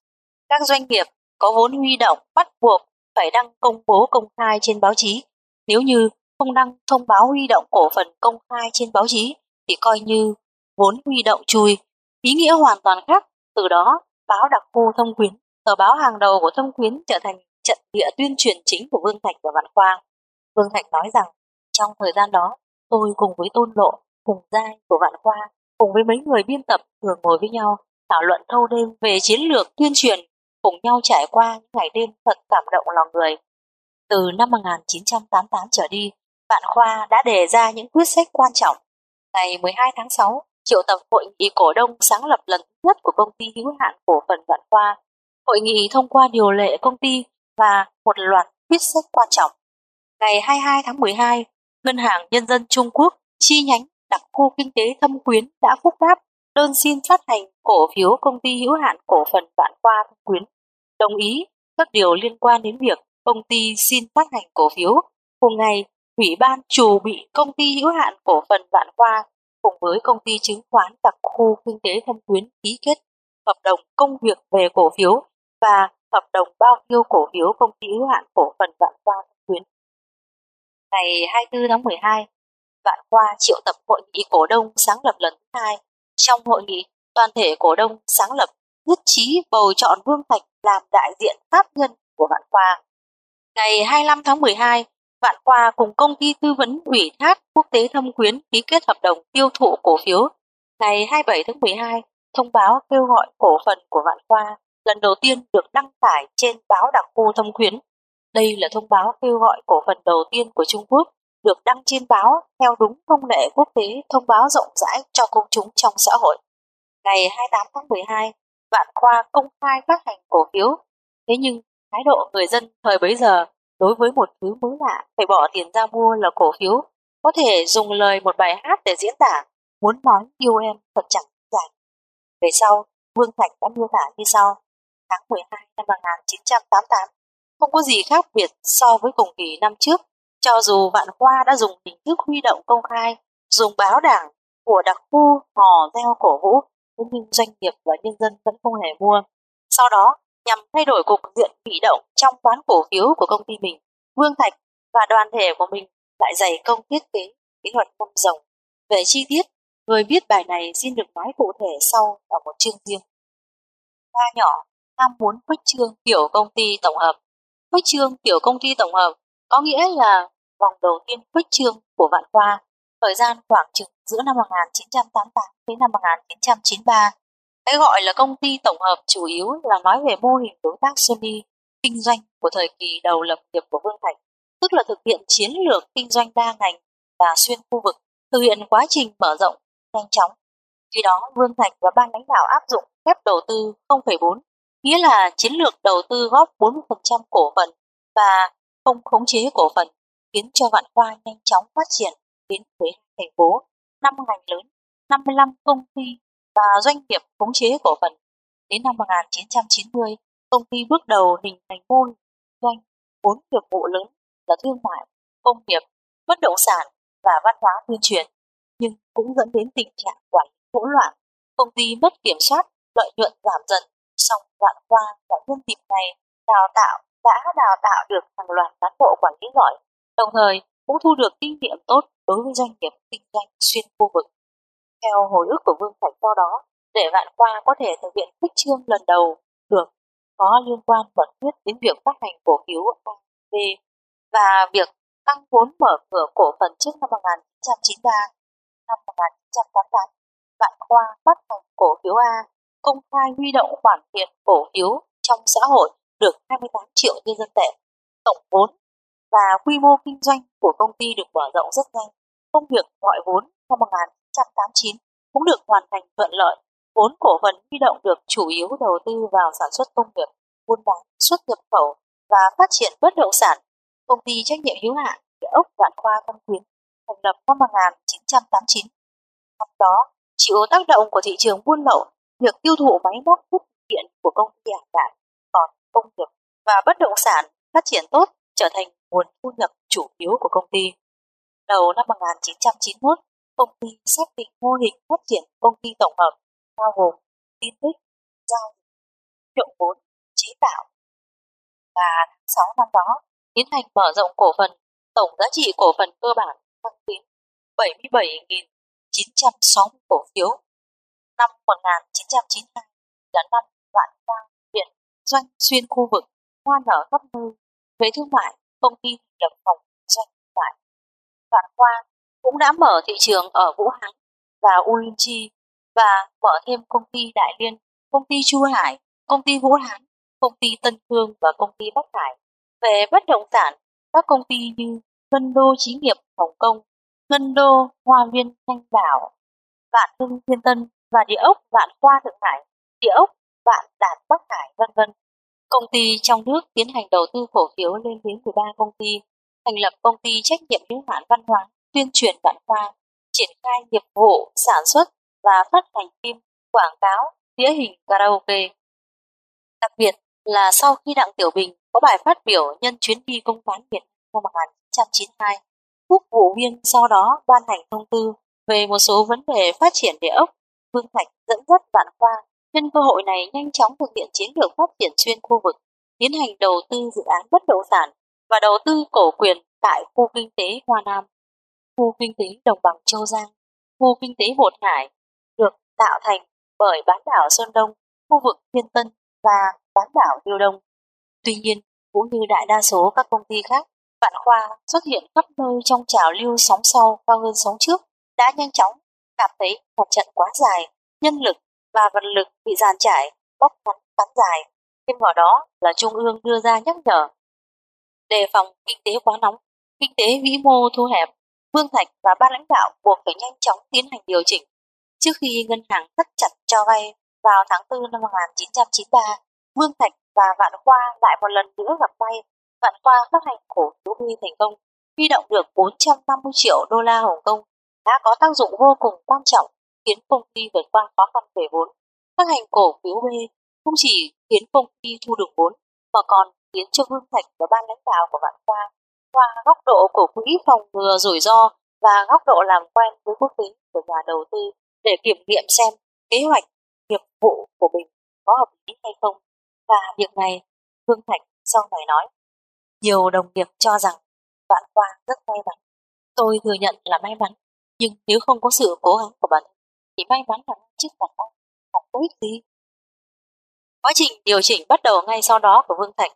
[SPEAKER 1] Các doanh nghiệp có vốn huy động bắt buộc phải đăng công bố công khai trên báo chí. Nếu như không đăng thông báo huy động cổ phần công khai trên báo chí thì coi như vốn huy động chui, ý nghĩa hoàn toàn khác. Từ đó, báo đặc khu Thâm Quyến, tờ báo hàng đầu của Thâm Quyến, trở thành trận địa tuyên truyền chính của Vương Thạch và Vạn Khoa. Vương Thạch nói rằng, trong thời gian đó, tôi cùng với Tôn Lộ, cùng giai của Vạn Khoa, cùng với mấy người biên tập thường ngồi với nhau, thảo luận thâu đêm về chiến lược tuyên truyền, cùng nhau trải qua những ngày đêm thật cảm động lòng người. Từ năm một nghìn chín trăm tám mươi tám trở đi, Vạn Khoa đã đề ra những quyết sách quan trọng. Ngày mười hai tháng sáu, triệu tập hội nghị cổ đông sáng lập lần thứ nhất của công ty hữu hạn cổ phần Vạn Khoa. Hội nghị thông qua điều lệ công ty và một loạt quyết sách quan trọng. Ngày hai mươi hai tháng mười hai, Ngân hàng Nhân dân Trung Quốc chi nhánh đặc khu kinh tế Thâm Quyến đã phúc đáp đơn xin phát hành cổ phiếu công ty hữu hạn cổ phần Vạn Khoa Thâm Quyến, đồng ý các điều liên quan đến việc công ty xin phát hành cổ phiếu. Cùng ngày, Ủy ban chủ bị công ty hữu hạn cổ phần Vạn Khoa cùng với công ty chứng khoán đặc khu kinh tế Thâm Quyến ký kết hợp đồng công việc về cổ phiếu và hợp đồng bao tiêu cổ phiếu công ty hữu hạn cổ phần Vạn Khoa Thâm Quyến. Ngày hai mươi tư tháng mười hai, Vạn Khoa triệu tập hội nghị cổ đông sáng lập lần thứ hai. Trong hội nghị, toàn thể cổ đông sáng lập nhất trí bầu chọn Vương Thạch làm đại diện pháp nhân của Vạn Khoa. Ngày hai mươi lăm tháng mười hai, Vạn Khoa cùng công ty tư vấn ủy thác quốc tế Thâm Quyến ký kết hợp đồng tiêu thụ cổ phiếu. Ngày hai mươi bảy tháng mười hai, thông báo kêu gọi cổ phần của Vạn Khoa lần đầu tiên được đăng tải trên báo đặc khu Thâm Quyến. Đây là thông báo kêu gọi cổ phần đầu tiên của Trung Quốc được đăng trên báo theo đúng thông lệ quốc tế, thông báo rộng rãi cho công chúng trong xã hội. Ngày hai mươi tám tháng mười hai, Vạn Khoa công khai phát hành cổ phiếu. Thế nhưng, thái độ người dân thời bấy giờ đối với một thứ mới lạ phải bỏ tiền ra mua là cổ phiếu, có thể dùng lời một bài hát để diễn tả, muốn nói yêu em thật chẳng dài. Về sau, Vương Thạch đã miêu tả như sau: tháng mười hai năm một nghìn chín trăm tám mươi tám, không có gì khác biệt so với cùng kỳ năm trước. Cho dù Vạn Khoa đã dùng hình thức huy động công khai, dùng báo đảng của đặc khu hò reo cổ vũ, nhưng doanh nghiệp và nhân dân vẫn không hề mua. Sau đó, nhằm thay đổi cục diện bị động trong bán cổ phiếu của công ty mình, Vương Thạch và đoàn thể của mình lại dày công thiết kế kế hoạch năm rồng. Về chi tiết, người viết bài này xin được nói cụ thể sau ở một chương riêng. Ba nhỏ, ham muốn khuếch trương kiểu công ty tổng hợp. Khuếch trương kiểu công ty tổng hợp có nghĩa là vòng đầu tiên khuếch trương của Vạn Khoa, thời gian khoảng chừng giữa năm một nghìn chín trăm tám mươi tám đến năm một nghìn chín trăm chín mươi ba. Cái gọi là công ty tổng hợp chủ yếu là nói về mô hình đối tác Sony kinh doanh của thời kỳ đầu lập nghiệp của Vương Thạch, tức là thực hiện chiến lược kinh doanh đa ngành và xuyên khu vực, thực hiện quá trình mở rộng nhanh chóng. Khi đó Vương Thạch và ban lãnh đạo áp dụng phép đầu tư không phẩy bốn, nghĩa là chiến lược đầu tư góp bốn mươi phần trăm cổ phần và không khống chế cổ phần, khiến cho Vạn Khoa nhanh chóng phát triển đến mười hai thành phố, năm ngành lớn, năm mươi lăm công ty và doanh nghiệp khống chế cổ phần. Đến năm một nghìn chín trăm chín mươi, công ty bước đầu hình thành mô hình doanh bốn nghiệp vụ lớn là thương mại, công nghiệp, bất động sản và văn hóa tuyên truyền, nhưng cũng dẫn đến tình trạng quản lý hỗn loạn, công ty mất kiểm soát, lợi nhuận giảm dần. Song Vạn Khoa đã nhân dịp này đào tạo đã đào tạo được hàng loạt cán bộ quản lý giỏi, đồng thời cũng thu được kinh nghiệm tốt đối với doanh nghiệp kinh doanh xuyên khu vực. Theo hồi ức của Vương Thạch, sau đó để Vạn Khoa có thể thực hiện khuếch trương lần đầu được có liên quan mật thiết đến việc phát hành cổ phiếu a bê và việc tăng vốn mở cửa cổ phần trước năm một nghìn chín trăm chín mươi ba. Năm một nghìn chín trăm tám mươi tám, Vạn Khoa phát hành cổ phiếu A, công khai huy động khoản tiền cổ phiếu trong xã hội được hai mươi tám triệu nhân dân tệ. Tổng vốn và quy mô kinh doanh của công ty được mở rộng rất nhanh. Công việc gọi vốn năm một nghìn chín trăm tám mươi chín cũng được hoàn thành thuận lợi. Vốn cổ phần huy động được chủ yếu đầu tư vào sản xuất công nghiệp, buôn bán, xuất nhập khẩu và phát triển bất động sản. Công ty trách nhiệm hữu hạn Địa ốc Vạn Khoa Thâm Quyến thành lập năm một nghìn chín trăm tám mươi chín. Năm đó, chịu tác động của thị trường buôn lậu, việc tiêu thụ máy móc thiết bị điện của công ty ảm đạm, còn công nghiệp và bất động sản phát triển tốt, trở thành nguồn thu nhập chủ yếu của công ty. Đầu năm một nghìn chín trăm chín mươi mốt, công ty xác định mô hình phát triển công ty tổng hợp bao gồm tin tức, giao dịch, động vốn, chế tạo. Và tháng sáu năm đó, tiến hành mở rộng cổ phần, tổng giá trị cổ phần cơ bản tăng đến bảy mươi bảy nghìn chín trăm sáu mươi cổ phiếu. Năm một nghìn chín trăm chín mươi hai là năm Vạn Khoa hiện doanh xuyên khu vực, hoa nở khắp nơi. Về thương mại, công ty lập phòng doanh thương mại. Vạn Khoa cũng đã mở thị trường ở Vũ Hán và Ulinchi và mở thêm công ty Đại Liên, công ty Chu Hải, công ty Vũ Hán, công ty Tân Phương và công ty Bắc Hải. Về bất động sản, các công ty như Ngân Đô Chí Nghiệp Hồng Kông, Ngân Đô Hoa Viên Thanh Bảo, Vạn Hưng Thiên Tân và Địa ốc Vạn Khoa Thượng Hải, Địa ốc Vạn Đạt Bắc Hải, vân vân. Công ty trong nước tiến hành đầu tư cổ phiếu lên đến mười ba công ty, thành lập công ty trách nhiệm hữu hạn văn hóa tuyên truyền Vạn Khoa, triển khai nghiệp vụ sản xuất và phát hành phim, quảng cáo, đĩa hình karaoke. Đặc biệt là sau khi Đặng Tiểu Bình có bài phát biểu nhân chuyến đi công tác Việt năm một nghìn chín trăm chín mươi hai, Quốc vụ viên sau đó ban hành thông tư về một số vấn đề phát triển địa ốc. Vương Thạch dẫn dắt Vạn Khoa nhân cơ hội này nhanh chóng thực hiện chiến lược phát triển xuyên khu vực, tiến hành đầu tư dự án bất động sản và đầu tư cổ quyền tại khu kinh tế Hoa Nam, khu kinh tế Đồng bằng Châu Giang, khu kinh tế Bột Hải được tạo thành bởi bán đảo Sơn Đông, khu vực Thiên Tân và bán đảo Liêu Đông. Tuy nhiên, cũng như đại đa số các công ty khác, Vạn Khoa xuất hiện khắp nơi trong trào lưu sóng sau cao hơn sóng trước, đã nhanh chóng cảm thấy một trận quá dài, nhân lực và vật lực bị dàn trải, bóc ngắn cắn dài. Thêm vào đó là Trung ương đưa ra nhắc nhở đề phòng kinh tế quá nóng, kinh tế vĩ mô thu hẹp. Vương Thạch và ban lãnh đạo buộc phải nhanh chóng tiến hành điều chỉnh. Trước khi ngân hàng thắt chặt cho vay vào tháng tư năm một nghìn chín trăm chín mươi ba, Vương Thạch và Vạn Khoa lại một lần nữa gặp may. Vạn Khoa phát hành cổ phiếu huy thành công, huy động được bốn trăm năm mươi triệu đô la Hồng Kông, đã có tác dụng vô cùng quan trọng khiến công ty vượt qua khó khăn về vốn. Phát hành cổ phiếu B không chỉ khiến công ty thu được vốn, mà còn khiến cho Vương Thạch và ban lãnh đạo của Vạn Khoa qua góc độ của quỹ phòng ngừa rủi ro và góc độ làm quen với quốc tế của nhà đầu tư để kiểm nghiệm xem kế hoạch nghiệp vụ của mình có hợp lý hay không. Và việc này, Vương Thạch sau này nói, nhiều đồng nghiệp cho rằng Vạn Khoa rất may mắn. Tôi thừa nhận là may mắn, nhưng nếu không có sự cố gắng của bản thân thì may mắn là trước mặt ông không có ích gì. Quá trình điều chỉnh bắt đầu ngay sau đó của Vương Thạch.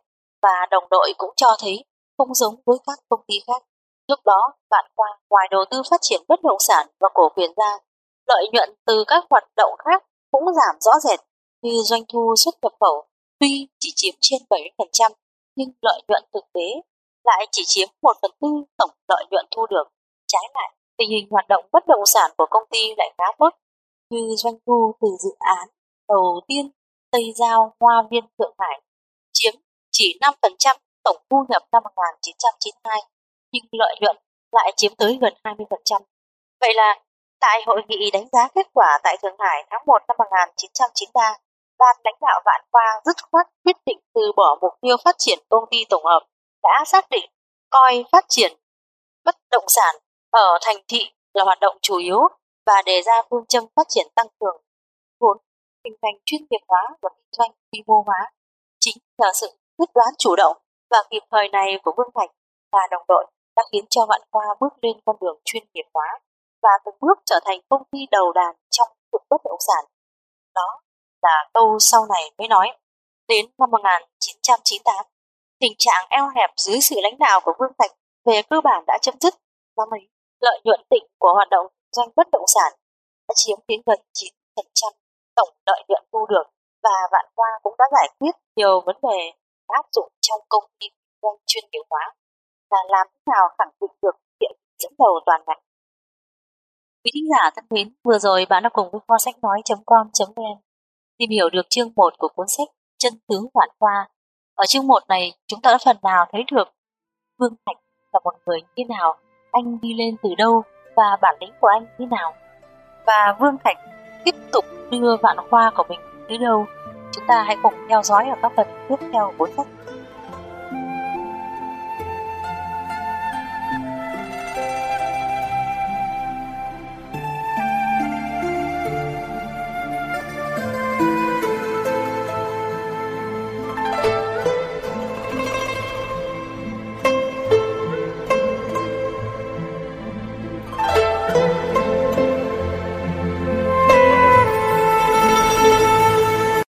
[SPEAKER 1] và đồng đội cũng cho thấy không giống với các công ty khác. Lúc đó, Vạn Khoa ngoài đầu tư phát triển bất động sản và cổ phiếu ra, lợi nhuận từ các hoạt động khác cũng giảm rõ rệt, như doanh thu xuất nhập khẩu tuy chỉ chiếm trên bảy mươi phần trăm, nhưng lợi nhuận thực tế lại chỉ chiếm một phần tư tổng lợi nhuận thu được. Trái lại, tình hình hoạt động bất động sản của công ty lại khá tốt, như doanh thu từ dự án đầu tiên Tây Giao Hoa Viên Thượng Hải chiếm chỉ năm phần trăm tổng thu nhập năm một nghìn chín trăm chín mươi hai, nhưng lợi nhuận lại chiếm tới gần hai mươi phần trăm. Vậy là tại hội nghị đánh giá kết quả tại Thượng Hải tháng một năm một nghìn chín trăm chín mươi ba, ban lãnh đạo Vạn Khoa dứt khoát quyết định từ bỏ mục tiêu phát triển công ty tổng hợp, đã xác định coi phát triển bất động sản ở thành thị là hoạt động chủ yếu và đề ra phương châm phát triển tăng cường vốn, hình thành chuyên nghiệp hóa và kinh doanh quy mô hóa. Chính là sự quyết đoán chủ động và kịp thời này của Vương Thạch và đồng đội đã khiến cho Vạn Khoa bước lên con đường chuyên nghiệp hóa và từng bước trở thành công ty đầu đàn trong vực bất động sản. Đó là câu sau này mới nói. Đến năm một nghìn chín trăm chín mươi tám, tình trạng eo hẹp dưới sự lãnh đạo của Vương Thạch về cơ bản đã chấm dứt. Năm ấy, lợi nhuận tịnh của hoạt động doanh bất động sản đã chiếm đến gần chín phần trăm tổng lợi nhuận thu được, và Vạn Khoa cũng đã giải quyết nhiều vấn đề áp dụng trong công ty doanh chuyên nghiệp hóa, là làm thế nào khẳng định được địa vị dẫn đầu toàn ngành. Quý thính giả thân mến, vừa rồi bạn đã cùng với kho sách nói chấm com chấm vn tìm hiểu được chương một của cuốn sách Chân tướng Vạn Khoa. Ở chương một này, chúng ta đã phần nào thấy được Vương Thạch là một người như thế nào, anh đi lên từ đâu và bản lĩnh của anh như thế nào, và Vương Thạch tiếp tục đưa Vạn Khoa của mình tới đâu. Chúng ta hãy cùng theo dõi ở các phần tiếp theo của cuốn sách.